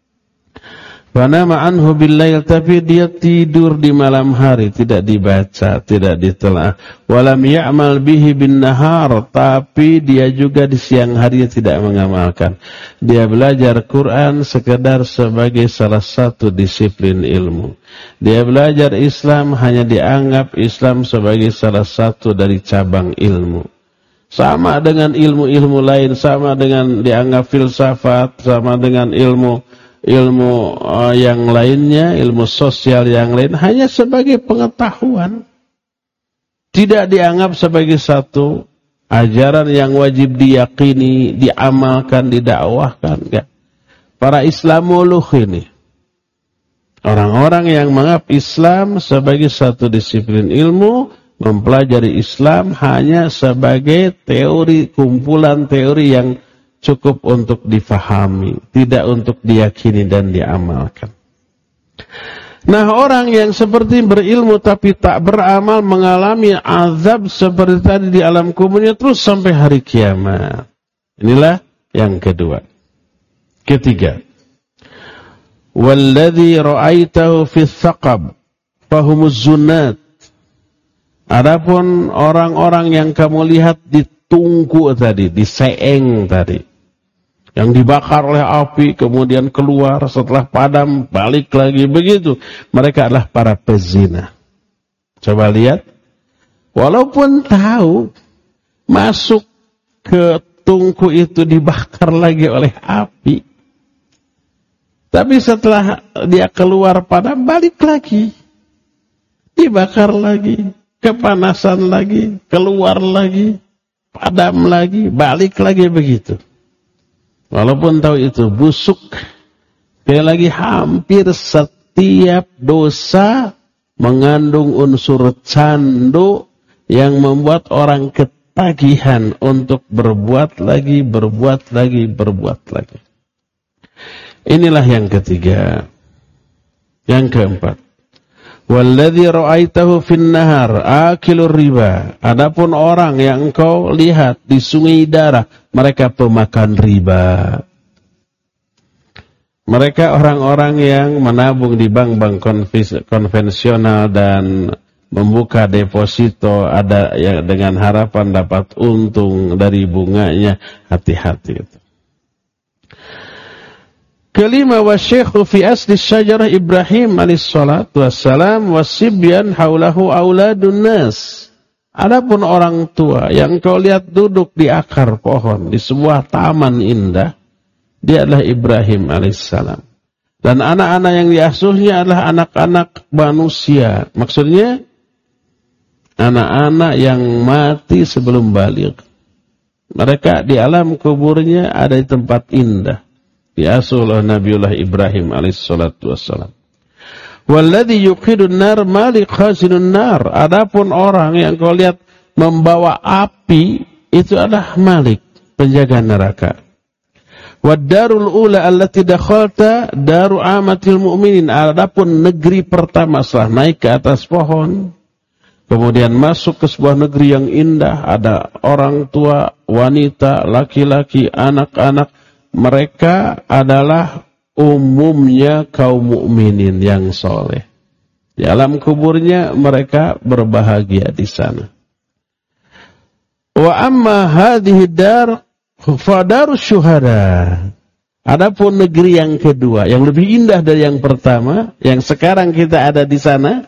Fanama anhu bil-lail, tapi dia tidur di malam hari, tidak dibaca, tidak ditelaah. Walam ya'mal bihi bin-nahar, tapi dia juga di siang hari tidak mengamalkan. Dia belajar Quran sekedar sebagai salah satu disiplin ilmu. Dia belajar Islam hanya dianggap Islam sebagai salah satu dari cabang ilmu. Sama dengan ilmu-ilmu lain, sama dengan dianggap filsafat, sama dengan ilmu yang lainnya, ilmu sosial yang lain, hanya sebagai pengetahuan. Tidak dianggap sebagai satu ajaran yang wajib diyakini, diamalkan, didakwahkan. Ya. Para Islamuluh ini, orang-orang yang menganggap Islam sebagai satu disiplin ilmu, mempelajari Islam hanya sebagai teori, kumpulan teori yang cukup untuk difahami, tidak untuk diyakini dan diamalkan. Nah, orang yang seperti berilmu tapi tak beramal mengalami azab seperti tadi di alam kuburnya terus sampai hari kiamat. Inilah yang kedua. Ketiga, walladzi ra'aitahu fi tsaqab fahumuz zunat. Adapun orang-orang yang kamu lihat di tungku tadi, di seeng tadi, yang dibakar oleh api, kemudian keluar, setelah padam, balik lagi, begitu. Mereka adalah para pezina. Coba lihat, walaupun tahu masuk ke tungku itu dibakar lagi oleh api, tapi setelah dia keluar padam, balik lagi, dibakar lagi, kepanasan lagi, keluar lagi, padam lagi, balik lagi begitu. Walaupun tahu itu busuk, sekali lagi hampir setiap dosa mengandung unsur candu yang membuat orang ketagihan untuk berbuat lagi. Inilah yang ketiga. Yang keempat, walladzi ra'aitahu fin nahar akilur riba. Adapun orang yang engkau lihat di sungai darah, mereka pemakan riba. Mereka orang-orang yang menabung di bank-bank konvensional dan membuka deposito ada ya, dengan harapan dapat untung dari bunganya. Hati-hati. Kelima, wasyekhu fi asli syajarah Ibrahim alaihissalatu wassalam wasibyan haulahu auladun nas. Adapun orang tua yang kau lihat duduk di akar pohon di sebuah taman indah, dia adalah Ibrahim alaihissalam. Dan anak-anak yang diasuhnya adalah anak-anak manusia. Maksudnya anak-anak yang mati sebelum baligh. Mereka di alam kuburnya ada di tempat indah. Diasuh oleh Nabiullah Ibrahim alaihissalatu wassalam. Walladzi yuqidun nar malik khazinun nar. Adapun orang yang kau lihat membawa api, itu adalah Malik, penjaga neraka. Wad-darul ula allati dakhalta daru amatil mu'minin. Adapun negeri pertama setelah naik ke atas pohon, kemudian masuk ke sebuah negeri yang indah, ada orang tua, wanita, laki-laki, anak-anak. Mereka adalah umumnya kaum mukminin yang soleh. Di alam kuburnya mereka berbahagia di sana. Wa amma hadhihi dar fadarus syuhada. Adapun negeri yang kedua, yang lebih indah dari yang pertama, yang sekarang kita ada di sana,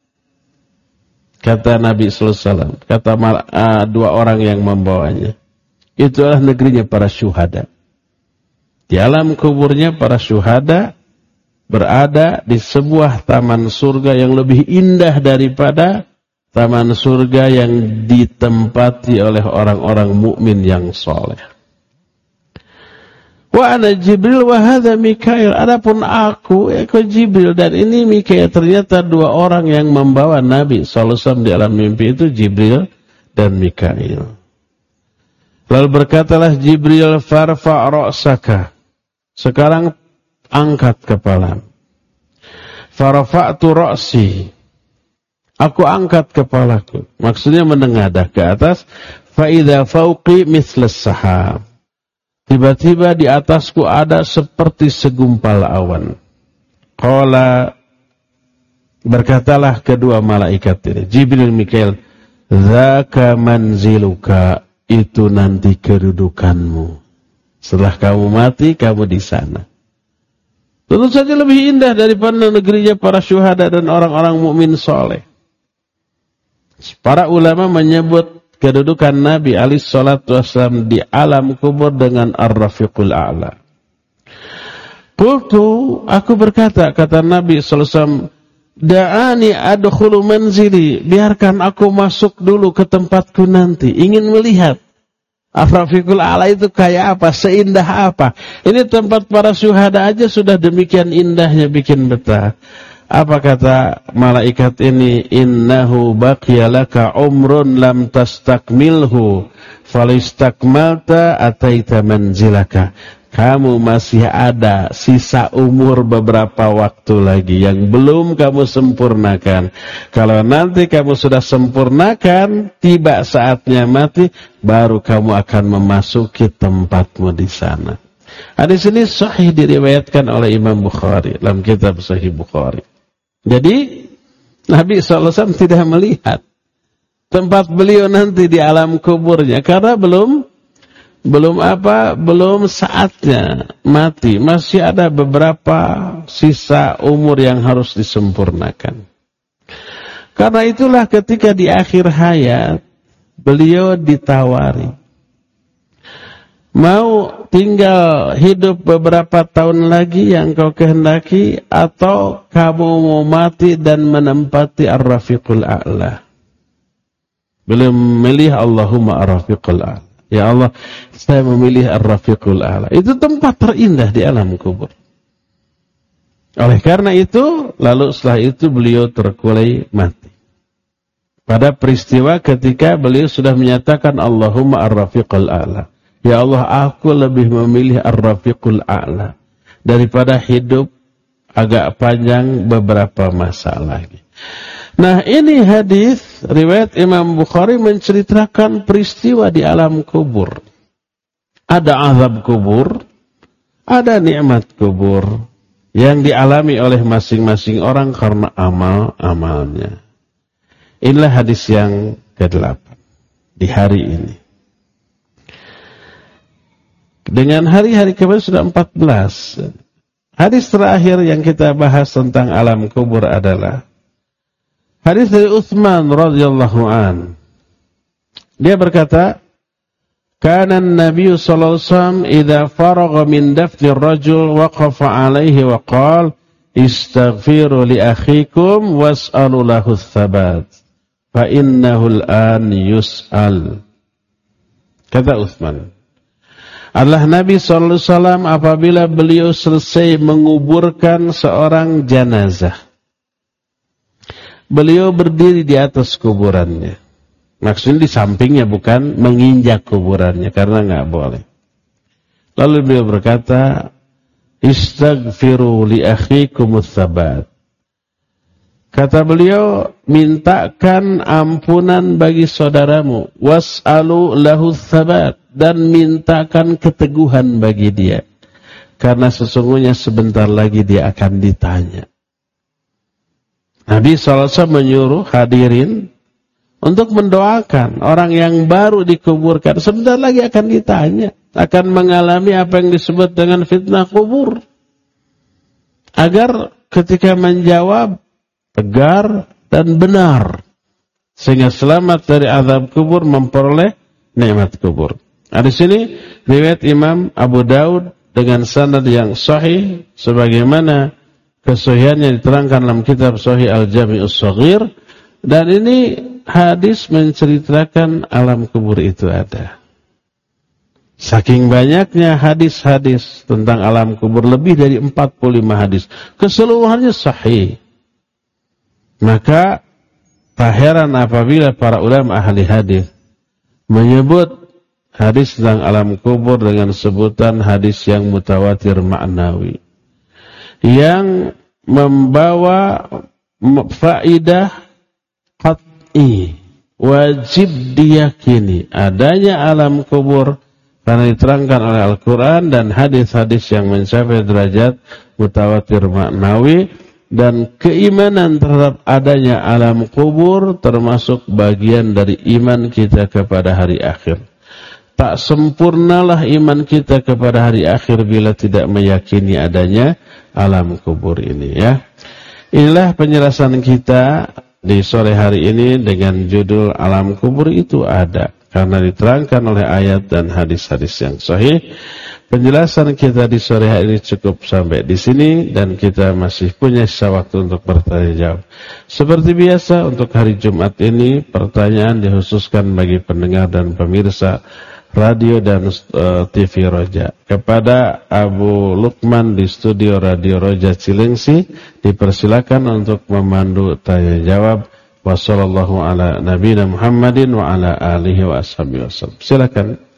kata Nabi sallallahu alaihi wasallam, kata dua orang yang membawanya, itu adalah negerinya para syuhada. Di alam kuburnya para syuhada berada di sebuah taman surga yang lebih indah daripada taman surga yang ditempati oleh orang-orang mukmin yang soleh. Wa ana Jibril wa hadha Mikail. Adapun aku Jibril dan ini Mikail. Ternyata dua orang yang membawa Nabi sallallahu alaihi wasallam di alam mimpi itu Jibril dan Mikail. Lalu berkatalah Jibril, farfa' ra'saka. Sekarang angkat kepala. Farafa'tu ra'si. Aku angkat kepalaku. Maksudnya menengadah ke atas. Fa'idha fauqi mithlas sahab. Tiba-tiba di atasku ada seperti segumpal awan. Qala, berkatalah kedua malaikat ini, Jibril Mikail, dzaka manziluka, itu nanti kedudukanmu. Setelah kamu mati, kamu di sana. Tentu saja lebih indah daripada negerinya para syuhada dan orang-orang mukmin soleh. Para ulama menyebut kedudukan Nabi alaihissalatu wassalam di alam kubur dengan ar-rafiqul a'la. Qultu, aku berkata, kata Nabi sallallahu alaihi wasallam, da'ani adkhulu manzili, biarkan aku masuk dulu ke tempatku nanti, ingin melihat ar-rafiqul a'la itu kayak apa, seindah apa. Ini tempat para syuhada aja sudah demikian indahnya, bikin betah. Apa kata malaikat ini? Innahu baqiya laka umrun lam tastakmilhu falistakmalta ataita manzilaka. Kamu masih ada sisa umur beberapa waktu lagi yang belum kamu sempurnakan. Kalau nanti kamu sudah sempurnakan, tiba saatnya mati, baru kamu akan memasuki tempatmu di sana. Hadis ini sahih diriwayatkan oleh Imam Bukhari dalam kitab Sahih Bukhari. Jadi Nabi SAW tidak melihat tempat beliau nanti di alam kuburnya karena belum saatnya mati, masih ada beberapa sisa umur yang harus disempurnakan. Karena itulah ketika di akhir hayat beliau ditawari, mau tinggal hidup beberapa tahun lagi yang kau kehendaki, atau kamu mau mati dan menempati Ar-Rafiqul A'la. Beliau memilih Allahumma Ar-Rafiqul A'la. Ya Allah, saya memilih Ar-Rafiqul A'la. Itu tempat terindah di alam kubur. Oleh karena itu, lalu setelah itu beliau terkulai mati. Pada peristiwa ketika beliau sudah menyatakan Allahumma Ar-Rafiqul A'la. Ya Allah, aku lebih memilih Ar-Rafiqul A'la daripada hidup agak panjang beberapa masa lagi. Nah, ini hadis riwayat Imam Bukhari menceritakan peristiwa di alam kubur. Ada azab kubur, ada nikmat kubur yang dialami oleh masing-masing orang karena amal-amalnya. Inilah hadis yang ke-8 di hari ini. Dengan hari-hari kemarin sudah 14. Hadis terakhir yang kita bahas tentang alam kubur adalah hadis dari Utsman radhiyallahu an. Dia berkata, "Kana an-nabiy sallallahu alaihi wasallam idza faragha min dafni ar-rajul waqafa 'alaihi wa qala istaghfiru li akhikum was'alu lahu ats-tsabat fa innahu al-an yus'al." Kata Utsman, adalah Nabi sallallahu alaihi wasallam apabila beliau selesai menguburkan seorang jenazah, beliau berdiri di atas kuburannya. Maksudnya di sampingnya, bukan menginjak kuburannya, karena enggak boleh. Lalu beliau berkata, "Istaghfiru li akhikum ats-tsabat." Kata beliau, mintakan ampunan bagi saudaramu, was'alu lahu ats-tsabat, dan mintakan keteguhan bagi dia. Karena sesungguhnya sebentar lagi dia akan ditanya. Nabi SAW menyuruh hadirin untuk mendoakan orang yang baru dikuburkan. Sebentar lagi akan ditanya, akan mengalami apa yang disebut dengan fitnah kubur. Agar ketika menjawab, tegar dan benar, sehingga selamat dari azab kubur, memperoleh nikmat kubur. Di sini riwayat Imam Abu Daud dengan sanad yang sahih, sebagaimana kesahihannya diterangkan dalam kitab Sahih Al-Jami'us Shaghir. Dan ini hadis menceritakan alam kubur itu ada. Saking banyaknya hadis-hadis tentang alam kubur, lebih dari 45 hadis, keseluruhannya sahih. Maka tak heran apabila para ulama ahli hadis menyebut hadis tentang alam kubur dengan sebutan hadis yang mutawatir maknawi, yang membawa faidah qat'i, wajib diyakini adanya alam kubur karena diterangkan oleh Al-Quran dan hadis-hadis yang mencapai derajat mutawatir maknawi. Dan keimanan terhadap adanya alam kubur termasuk bagian dari iman kita kepada hari akhir. Tak sempurnalah iman kita kepada hari akhir bila tidak meyakini adanya alam kubur ini, ya. Inilah penjelasan kita di sore hari ini dengan judul alam kubur itu ada, karena diterangkan oleh ayat dan hadis-hadis yang sahih. Penjelasan kita di sore hari ini cukup sampai di sini, dan kita masih punya sisa waktu untuk bertanya jawab. Seperti biasa untuk hari Jumat ini, pertanyaan dikhususkan bagi pendengar dan pemirsa radio dan TV Roja. Kepada Abu Lukman di studio Radio Roja Cilengsi, dipersilakan untuk memandu tanya jawab. Wassallallahu ala nabiyina Muhammadin wa ala alihi wa ashabihi wasallam. Silakan.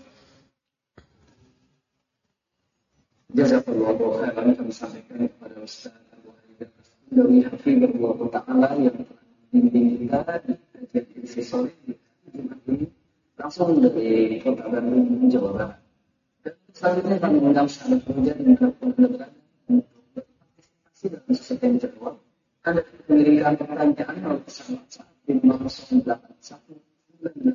Jazakallahu khairan, kami sampaikan kepada Ustaz Abu Haider dari Hafizahullah Ta'ala yang telah membimbing kita di kajian edisi sore di Jumat ini langsung dari Kota Bandung, Jawa Barat. Dan selanjutnya kami mengundang sahabat pemuda dan pendengar untuk berpartisipasi dalam sesi jadwal. Ada pengirimkan pertanyaan melalui pesan WhatsApp di nomor 081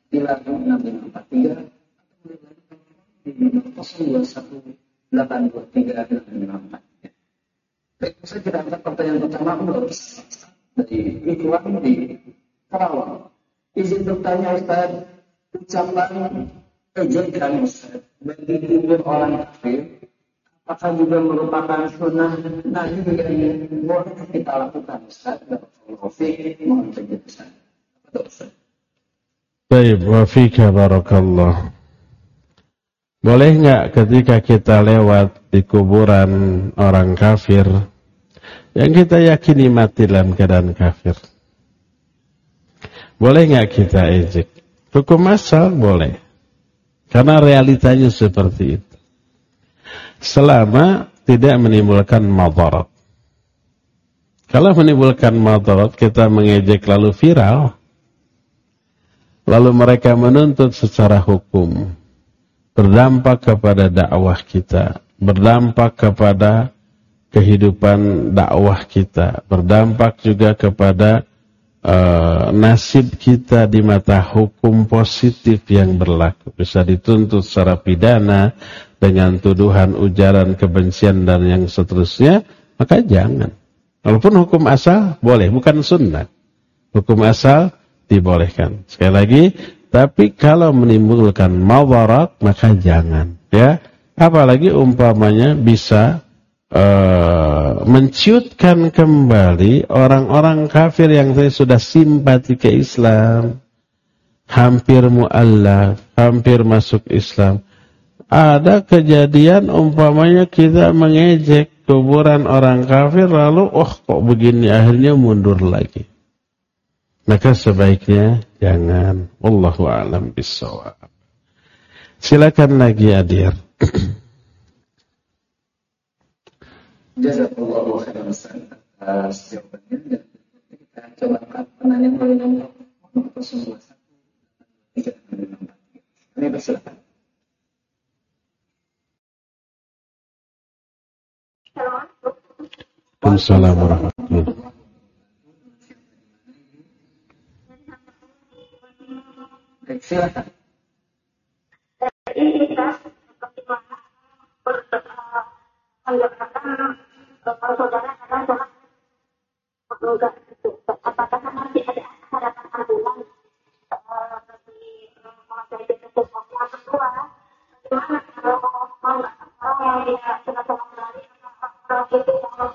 99643 atau mengirimkan di nomor 021 823 dan 54. Baik, saya kita angkat pertanyaan pertama melalui pesan WhatsApp dari Ikhwan di Karawang. Izin bertanya Ustaz, ucapan ejekan Ustaz bagi bibir orang kafir, apakah juga merupakan sunnah Nabi yang boleh kita lakukan Ustaz? Mohon penjelasan. Ustaz. Baik, wa fika barakallah. Boleh nggak ketika kita lewat di kuburan orang kafir yang kita yakini mati dalam keadaan kafir, boleh nggak kita ejek? Hukum asal boleh, karena realitanya seperti itu. Selama tidak menimbulkan madarat. Kalau menimbulkan madarat, kita mengejek lalu viral, lalu mereka menuntut secara hukum, berdampak kepada dakwah kita, berdampak kepada kehidupan dakwah kita, berdampak juga kepada nasib kita di mata hukum positif yang berlaku. Bisa dituntut secara pidana dengan tuduhan, ujaran, kebencian dan yang seterusnya, maka jangan. Walaupun hukum asal boleh, bukan sunnah. Hukum asal dibolehkan. Sekali lagi, tapi kalau menimbulkan madarat maka jangan, ya. Apalagi umpamanya bisa menciutkan kembali orang-orang kafir yang sudah simpati ke Islam, hampir mu'allaf, hampir masuk Islam. Ada kejadian umpamanya kita mengejek kuburan orang kafir, lalu kok begini, akhirnya mundur lagi. Maka sebaiknya jangan. Wallahu a'lam bissawab. Silakan lagi Adir. Jazakallahu khairan atas jawabannya, dan kita coba penanya oleh nomor 021 364. Kami persilakan. Assalamualaikum warahmatullahi wabarakatuh. Silakan. Kalau saudara kadang sama enggak gitu. Apakah masih ada harapan ambulan bagi mengajar itu sesuatu yang kedua? Bagaimana kalau orang yang tidak sama-sama berani atau itu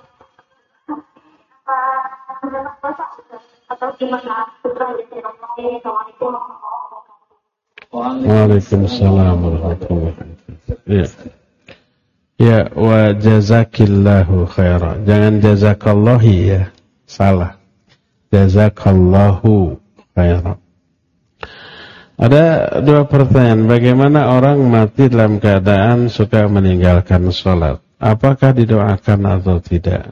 yang apa atau gimana? Assalamualaikum. Waalaikumsalam warahmatullahi wabarakatuh. Ya, wa jazakillahu khairan. Jangan jazakallahi ya. Salah. Jazakallahu khairan. Ada dua pertanyaan. Bagaimana orang mati dalam keadaan suka meninggalkan sholat? Apakah didoakan atau tidak?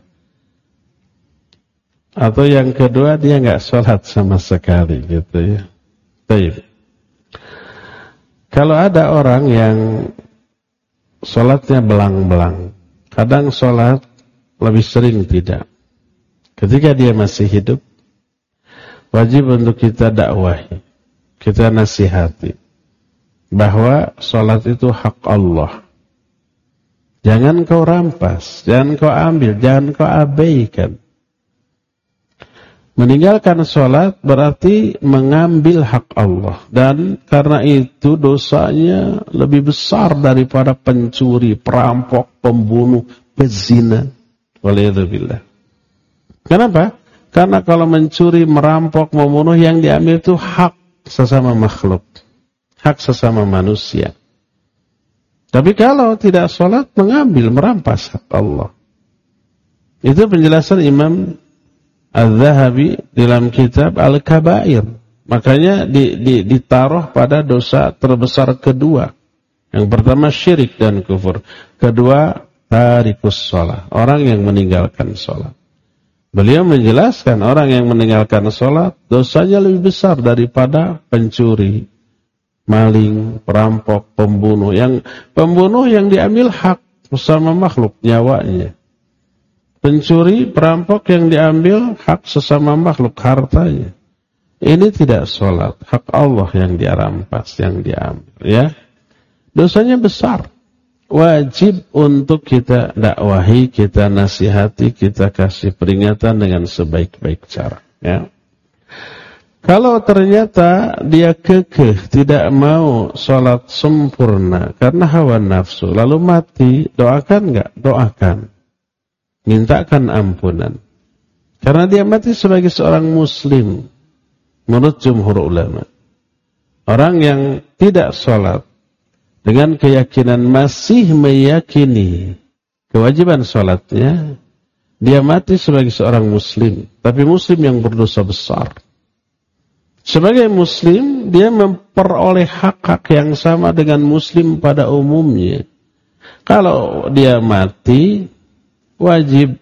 Atau yang kedua, dia nggak sholat sama sekali gitu ya. Baik. Kalau ada orang yang sholatnya belang-belang, kadang sholat, lebih sering tidak. Ketika dia masih hidup, wajib untuk kita dakwahi, kita nasihati, bahwa sholat itu hak Allah. Jangan kau rampas, jangan kau ambil, jangan kau abaikan. Meninggalkan sholat berarti mengambil hak Allah. Dan karena itu dosanya lebih besar daripada pencuri, perampok, pembunuh, pezina. Waliyadzubillah. Kenapa? Karena kalau mencuri, merampok, membunuh, yang diambil itu hak sesama makhluk. Hak sesama manusia. Tapi kalau tidak sholat, mengambil, merampas hak Allah. Itu penjelasan Imam Al-Zahabi dalam kitab Al-Kabair. Makanya ditaruh pada dosa terbesar kedua. Yang pertama syirik dan kufur. Kedua tarikus shalah, orang yang meninggalkan sholat. Beliau menjelaskan orang yang meninggalkan sholat dosanya lebih besar daripada pencuri, maling, perampok, pembunuh. Yang pembunuh yang diambil hak bersama makhluk, nyawanya. Pencuri, perampok yang diambil hak sesama makhluk, hartanya. Ini tidak sholat, hak Allah yang dirampas, yang diambil. Ya, dosanya besar. wajib untuk kita dakwahi, kita nasihati, kita kasih peringatan dengan sebaik-baik cara. Ya. Kalau ternyata dia kekeh tidak mau sholat sempurna karena hawa nafsu, lalu mati, doakan enggak? Doakan. Mintakan ampunan. Karena dia mati sebagai seorang muslim menurut jumhur ulama. Orang yang tidak sholat dengan keyakinan masih meyakini kewajiban sholatnya, dia mati sebagai seorang muslim, tapi muslim yang berdosa besar. Sebagai muslim, dia memperoleh hak-hak yang sama dengan muslim pada umumnya. Kalau dia mati, wajib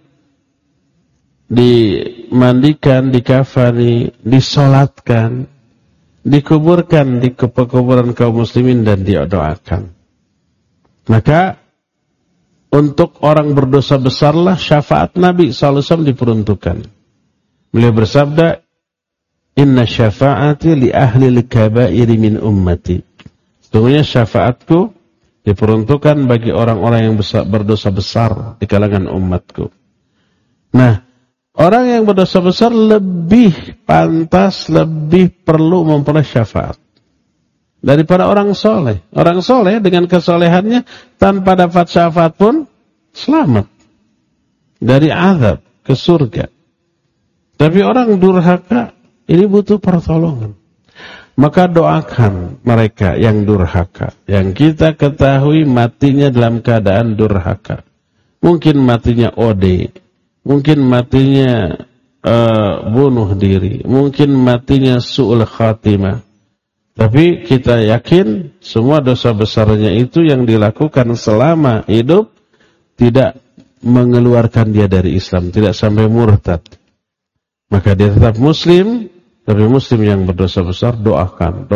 dimandikan, dikafani, disolatkan, dikuburkan di kuburan kaum muslimin dan didoakan. Maka untuk orang berdosa besarlah syafaat Nabi SAW diperuntukkan. Beliau bersabda, Inna syafa'ati li ahli al-kaba'iri min ummati. Sesungguhnya syafaatku diperuntukkan bagi orang-orang yang berdosa besar di kalangan umatku. Nah, orang yang berdosa besar lebih pantas, lebih perlu memperoleh syafaat daripada orang soleh. Orang soleh dengan kesolehannya tanpa dapat syafaat pun selamat dari azab ke surga. Tapi orang durhaka ini butuh pertolongan. Maka doakan mereka yang durhaka, yang kita ketahui matinya dalam keadaan durhaka. Mungkin matinya OD, mungkin matinya bunuh diri, mungkin matinya su'ul khatimah. Tapi kita yakin semua dosa besarnya itu yang dilakukan selama hidup tidak mengeluarkan dia dari Islam, tidak sampai murtad. Maka dia tetap muslim, tapi muslim yang berdosa besar doakan.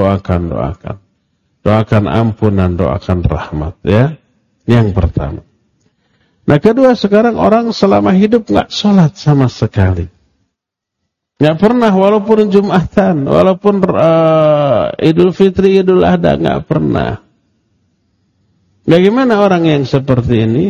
Doakan ampunan, doakan rahmat, ya. Yang pertama. Nah, kedua, sekarang orang selama hidup enggak sholat sama sekali. Enggak pernah, walaupun Jumatan, walaupun Idul Fitri, Idul Adha, enggak pernah. Bagaimana orang yang seperti ini?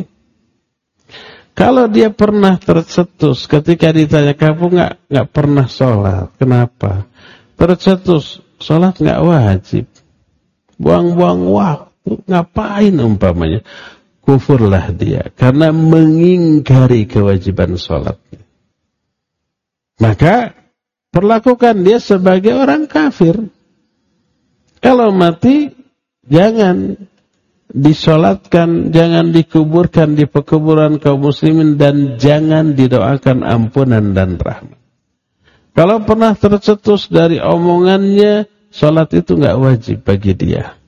Kalau dia pernah tercetus ketika ditanya, kamu enggak pernah sholat, kenapa? Tercetus, sholat enggak wajib. Buang-buang waktu, ngapain umpamanya? Kufurlah dia, karena mengingkari kewajiban sholatnya. Maka, perlakukan dia sebagai orang kafir. Kalau mati, jangan disolatkan, jangan dikuburkan di pekuburan kaum muslimin, dan jangan didoakan ampunan dan rahmat. Kalau pernah tercetus dari omongannya, solat itu enggak wajib bagi dia.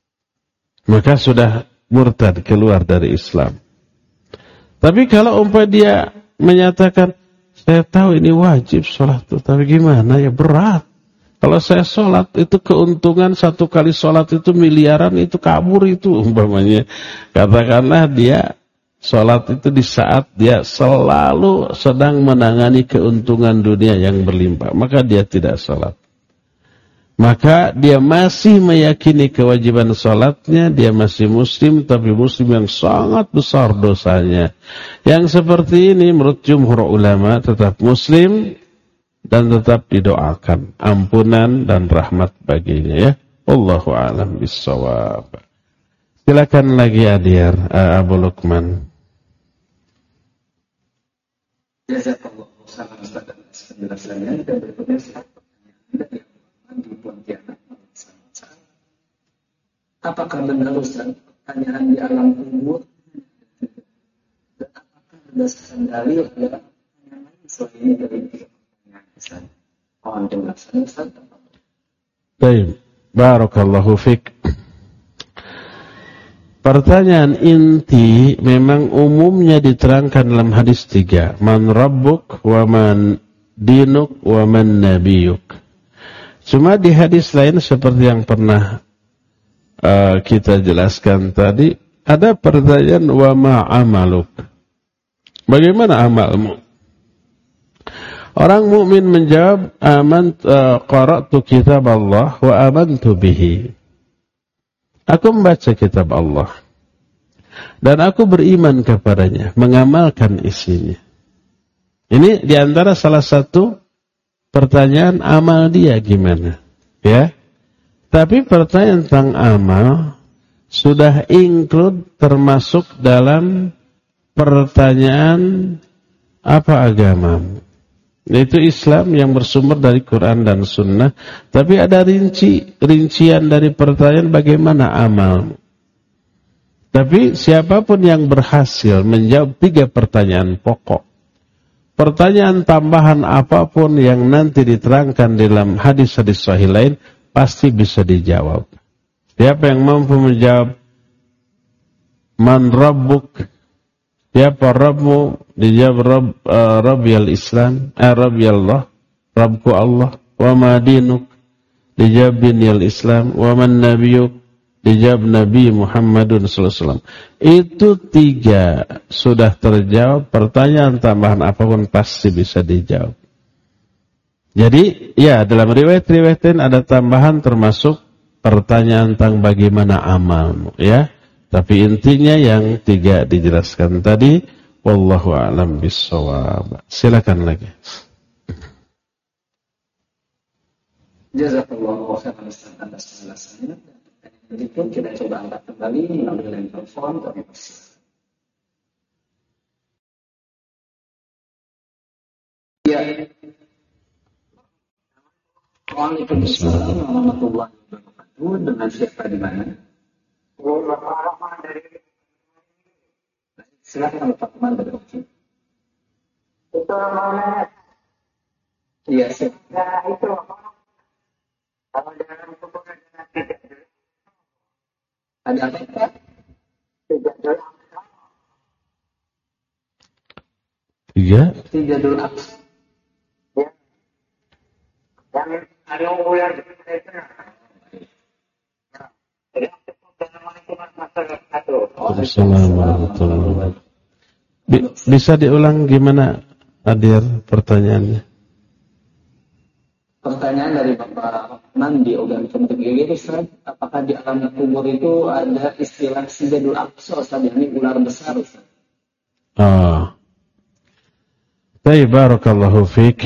Maka sudah murtad, keluar dari Islam. Tapi kalau dia menyatakan, saya tahu ini wajib solat itu, tapi gimana ya, berat. Kalau saya sholat, itu keuntungan satu kali sholat itu miliaran, itu kabur itu umpamanya. Katakanlah dia sholat itu di saat dia selalu sedang menangani keuntungan dunia yang berlimpah. Maka dia tidak sholat. Maka dia masih meyakini kewajiban sholatnya, dia masih muslim, tapi muslim yang sangat besar dosanya. Yang seperti ini menurut jumhur ulama tetap muslim, dan tetap didoakan ampunan dan rahmat baginya, ya. Wallahu a'lam bissawab. Silakan lagi Adir, Abu Lukman. Jazakallahu khairan Ustaz atas penjelasannya, dan berikutnya dari di Pontianak. Apakah benar Ustaz pertanyaan di alam kubur, dan apakah berdasarkan dalil adalah pertanyaan selain dari Baik, barakallahu fik. Pertanyaan inti memang umumnya diterangkan dalam hadis 3. Man rabbuk wa man dinuk wa man nabiyuk. Cuma di hadis lain seperti yang pernah kita jelaskan tadi, ada pertanyaan wa ma amaluk. Bagaimana amalmu? Orang mukmin menjawab, qara'tu kitab Allah wa amantu bihi. Aku membaca kitab Allah. dan aku beriman kepadanya, mengamalkan isinya. Ini diantara salah satu pertanyaan amal dia gimana, ya. Tapi pertanyaan tentang amal sudah include termasuk dalam pertanyaan apa agamamu. Yaitu Islam yang bersumber dari Quran dan Sunnah. Tapi ada rincian dari pertanyaan bagaimana amalmu. Tapi siapapun yang berhasil menjawab 3 pertanyaan pokok, pertanyaan tambahan apapun yang nanti diterangkan dalam hadis-hadis sahih lain pasti bisa dijawab. Siapa yang mampu menjawab man rabbuk, siapa Rabbmu, dijawab Rabbiyal Islam, Rabbiyallah, Rabbku Allah, wa ma dinuk, dijawab diniyal Islam, wa man nabiyuk, dijawab Nabi Muhammadun sallallahu alaihi wasallam. Itu 3 sudah terjawab, pertanyaan tambahan apapun pasti bisa dijawab. Jadi, ya dalam riwayat-riwayat lain ada tambahan termasuk pertanyaan tentang bagaimana amalmu, ya. Tapi intinya yang 3 dijelaskan tadi, wallahu a'lam bissawab. Silakan lagi. Jazakallahu khairan atas penjelasannya. Berikut kita coba angkat kembali melalui line telepon kami persilakan. Ya. Waalaikumsalam warahmatullahi wabarakatuh. Dengan siapa di mana? Bapak Rahman dari. Silakan Bapak Rahman dari. Itu mana? Iya sih. Nah itu kalau dalam hubungan dengan tidak ada apa? Tidak dulu. 3 dulu. Ya. Yang ada bulan itu. Assalamualaikum. Bisa diulang gimana hadir pertanyaannya? Pertanyaan dari Bapak Rahman di Ogan Kentegiri, Ustaz, apakah di alam kubur itu ada istilah Sijadul Aqsa, Ustaz, ini ular besar, Ustaz? Barakallahu fiik.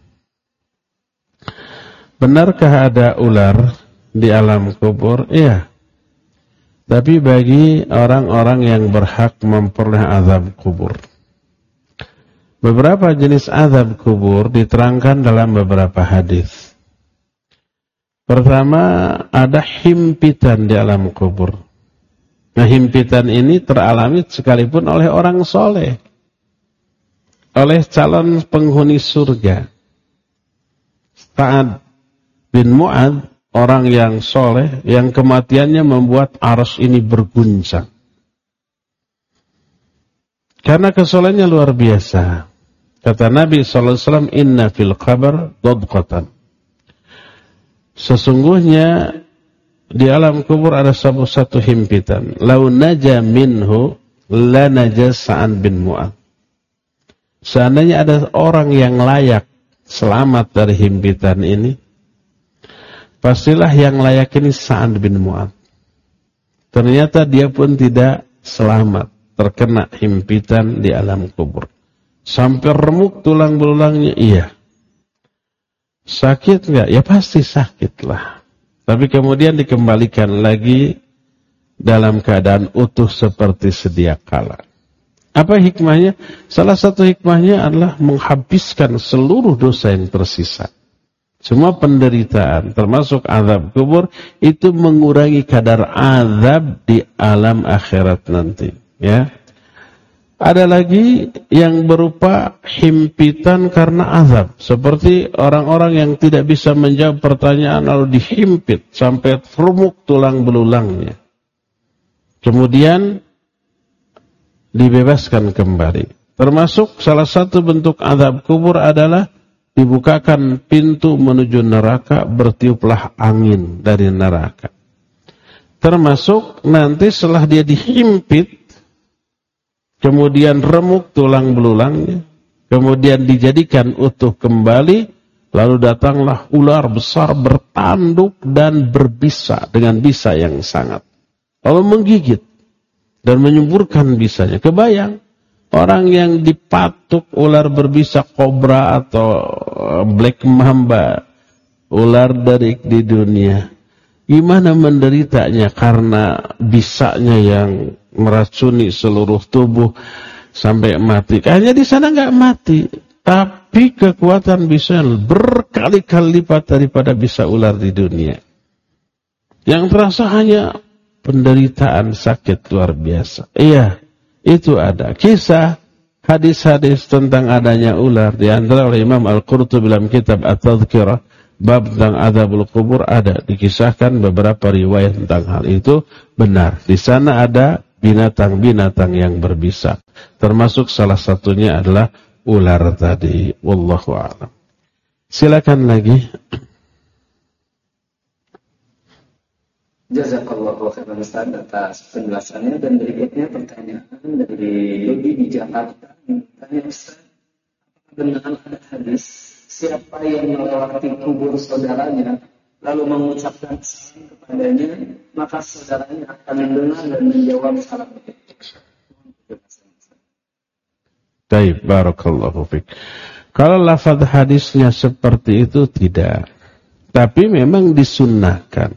Benarkah ada ular di alam kubur? Iya. Tapi bagi orang-orang yang berhak memperoleh azab kubur. Beberapa jenis azab kubur diterangkan dalam beberapa hadis. Pertama, ada himpitan di alam kubur. Nah, himpitan ini teralami sekalipun oleh orang soleh, oleh calon penghuni surga. Sa'ad bin Mu'adz, orang yang soleh, yang kematiannya membuat arsy ini berguncang. Karena kesolehannya luar biasa. Kata Nabi SAW, inna fil qabr dodqatan. Sesungguhnya di alam kubur ada satu himpitan. Lau naja minhu la naja Sa'ad bin Mu'adz. Seandainya ada orang yang layak selamat dari himpitan ini, pastilah yang layak ini Sa'ad bin Mu'adz. Ternyata dia pun tidak selamat, terkena himpitan di alam kubur. Sampai remuk tulang belulangnya, iya. Sakit enggak? Ya pasti sakit lah. Tapi kemudian dikembalikan lagi dalam keadaan utuh seperti sedia kala. Apa hikmahnya? Salah satu hikmahnya adalah menghabiskan seluruh dosa yang tersisa. Semua penderitaan, termasuk azab kubur, itu mengurangi kadar azab di alam akhirat nanti. Ya. Ada lagi yang berupa himpitan karena azab. Seperti orang-orang yang tidak bisa menjawab pertanyaan lalu dihimpit sampai remuk tulang belulangnya. Kemudian dibebaskan kembali. Termasuk salah satu bentuk azab kubur adalah dibukakan pintu menuju neraka, bertiuplah angin dari neraka. Termasuk nanti setelah dia dihimpit, kemudian remuk tulang belulangnya, kemudian dijadikan utuh kembali, lalu datanglah ular besar bertanduk dan berbisa dengan bisa yang sangat, lalu menggigit. dan menyemburkan bisanya. Kebayang orang yang dipatuk ular berbisa kobra atau black mamba, ular dari di dunia, gimana menderitanya karena bisanya yang meracuni seluruh tubuh sampai mati. Hanya di sana nggak mati, tapi kekuatan bisa berkali-kali lipat daripada bisa ular di dunia. Yang terasa hanya penderitaan sakit luar biasa. Iya, itu ada kisah hadis-hadis tentang adanya ular di antara oleh Imam Al-Qurtubi dalam kitab At-Tadhkirah bab tentang Adzabul Qubur, ada dikisahkan beberapa riwayat tentang hal itu benar. Di sana ada binatang-binatang yang berbisa, termasuk salah satunya adalah ular tadi. Wallahu a'lam. Silakan lagi. Jazakallahu khairan Ustaz atas penjelasannya. Dan berikutnya pertanyaan dari Yudi di Jakarta. Tanya Ustaz, benar ada hadis siapa yang melewati kubur saudaranya lalu mengucapkan salam kepadanya, maka saudaranya akan mendengar dan menjawab salam itu. Baik, barakallahu fiik. Kalau lafaz hadisnya seperti itu tidak, tapi memang disunnahkan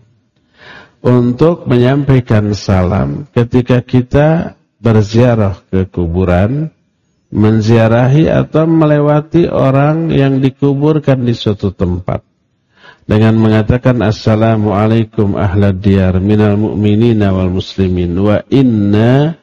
untuk menyampaikan salam ketika kita berziarah ke kuburan, menziarahi atau melewati orang yang dikuburkan di suatu tempat, dengan mengatakan assalamualaikum ahlad diyar minal mu'minina wal muslimin wa inna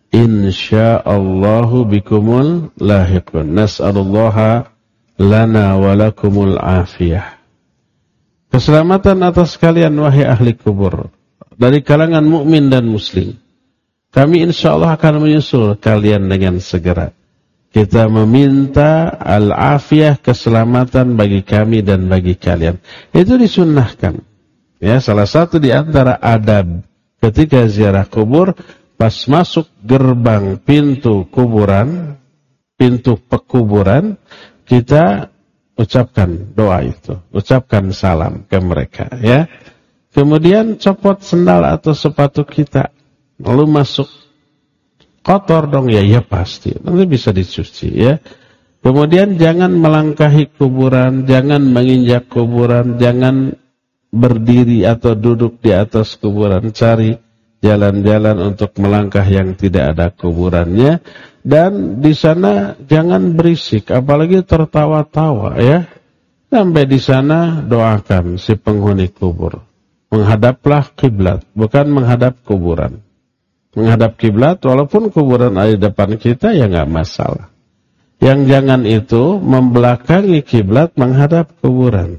insyaallahu bikumul lahiqun nas'alullaha lana walakumul afiyah. Keselamatan atas kalian wahai ahli kubur dari kalangan mukmin dan muslim. Kami insyaallah akan menyusul kalian dengan segera. Kita meminta al-afiyah, keselamatan bagi kami dan bagi kalian. Itu disunnahkan. Ya, salah satu di antara adab ketika ziarah kubur, pas masuk gerbang pintu kuburan, pintu pekuburan, kita ucapkan doa itu, ucapkan salam ke mereka, ya. Kemudian copot sendal atau sepatu kita, lalu masuk. Kotor dong, ya pasti, nanti bisa dicuci, ya. Kemudian jangan melangkahi kuburan, jangan menginjak kuburan, jangan berdiri atau duduk di atas kuburan, cari jalan-jalan untuk melangkah yang tidak ada kuburannya. Dan di sana jangan berisik, apalagi tertawa-tawa, ya. Sampai di sana doakan si penghuni kubur. Menghadaplah kiblat, bukan menghadap kuburan. Menghadap kiblat, walaupun kuburan ada di depan kita, ya nggak masalah. Yang jangan itu membelakangi kiblat menghadap kuburan.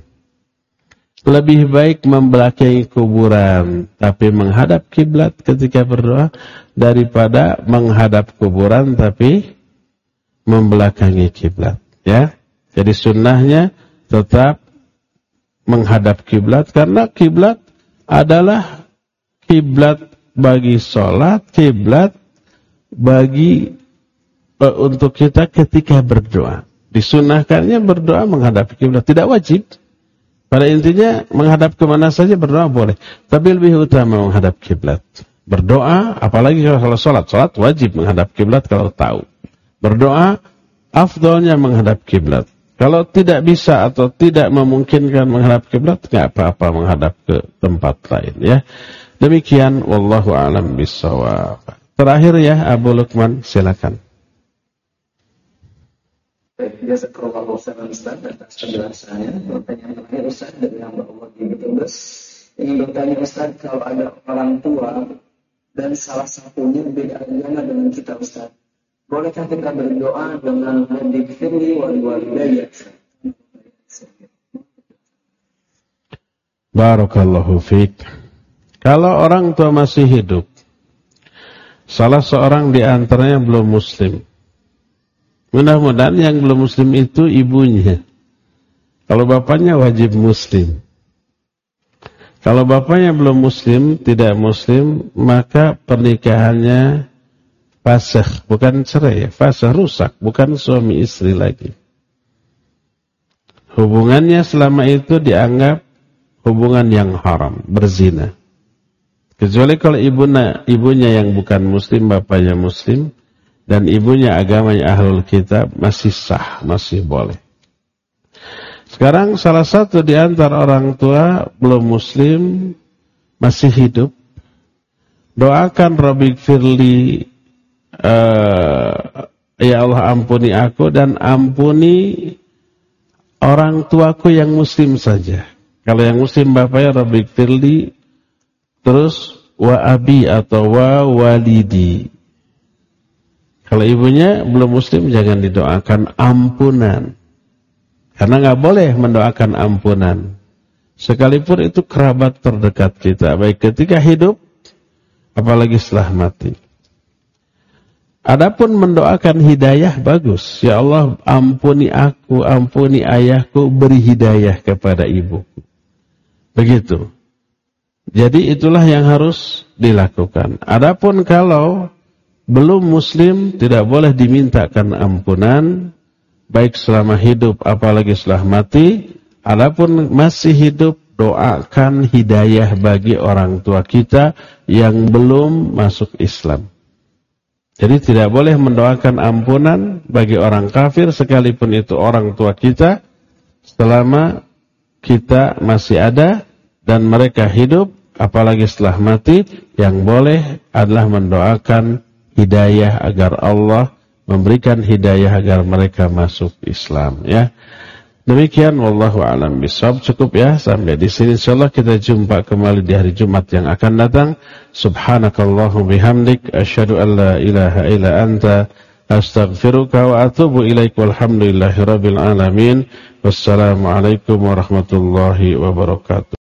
Lebih baik membelakangi kuburan tapi menghadap kiblat ketika berdoa daripada menghadap kuburan tapi membelakangi kiblat, ya. Jadi sunnahnya tetap menghadap kiblat karena kiblat adalah kiblat bagi sholat, kiblat bagi untuk kita ketika berdoa. Disunahkannya berdoa menghadap kiblat, tidak wajib. Pada intinya menghadap kemana saja berdoa boleh, tapi lebih utama menghadap kiblat. Berdoa, apalagi kalau sholat wajib menghadap kiblat kalau tahu. Berdoa, afdalnya menghadap kiblat. Kalau tidak bisa atau tidak memungkinkan menghadap kiblat, nggak apa-apa menghadap ke tempat lain, ya. Demikian, wallahu a'lam bishawab. Terakhir ya, Abu Lukman, silakan. Jazakallahu khairan Ustaz atas penjelasannya. Pertanyaan terakhir Ustaz dari hamba Allah di Brebes. Ingin bertanya Ustaz, kalau ada orang tua dan salah satunya beda agama dengan kita Ustaz, bolehkah kita berdoa dengan Rabbighfirli wal walidayya? Barakallahu fiik. Kalau orang tua masih hidup, salah seorang di antaranya belum muslim, mudah-mudahan yang belum muslim itu ibunya. Kalau bapaknya wajib muslim. Kalau bapaknya belum muslim, tidak muslim, maka pernikahannya fasakh, bukan cerai, fasakh, rusak, bukan suami istri lagi. Hubungannya selama itu dianggap hubungan yang haram, berzina. Kecuali kalau ibunya yang bukan muslim, bapaknya muslim, dan ibunya agamanya ahlul kitab, masih sah, masih boleh. Sekarang salah satu di antara orang tua belum muslim, masih hidup, doakan Rabbi firli, ya Allah ampuni aku dan ampuni orang tuaku yang muslim saja. Kalau yang muslim bapaknya Rabbi firli, terus wa abi atau wa walidi. Kalau ibunya belum muslim jangan didoakan ampunan. Karena nggak boleh mendoakan ampunan. Sekalipun itu kerabat terdekat kita, baik ketika hidup, apalagi setelah mati. Adapun mendoakan hidayah bagus. Ya Allah, ampuni aku, ampuni ayahku, beri hidayah kepada ibuku. Begitu. Jadi itulah yang harus dilakukan. Adapun kalau belum muslim, tidak boleh dimintakan ampunan, baik selama hidup apalagi setelah mati. Adapun masih hidup, doakan hidayah bagi orang tua kita yang belum masuk Islam. Jadi tidak boleh mendoakan ampunan bagi orang kafir sekalipun itu orang tua kita, selama kita masih ada dan mereka hidup, apalagi setelah mati. Yang boleh adalah mendoakan hidayah agar Allah memberikan hidayah agar mereka masuk Islam, ya. Demikian wallahu a'lam bishawab. Cukup ya sampai di sini, insyaallah kita jumpa kembali di hari Jumat yang akan datang. Subhanakallahu bihamdik asyhadu an la ilaha illa anta astaghfiruka wa atubu ilaik. Walhamdulillahirabbil alamin. Wassalamualaikum warahmatullahi wabarakatuh.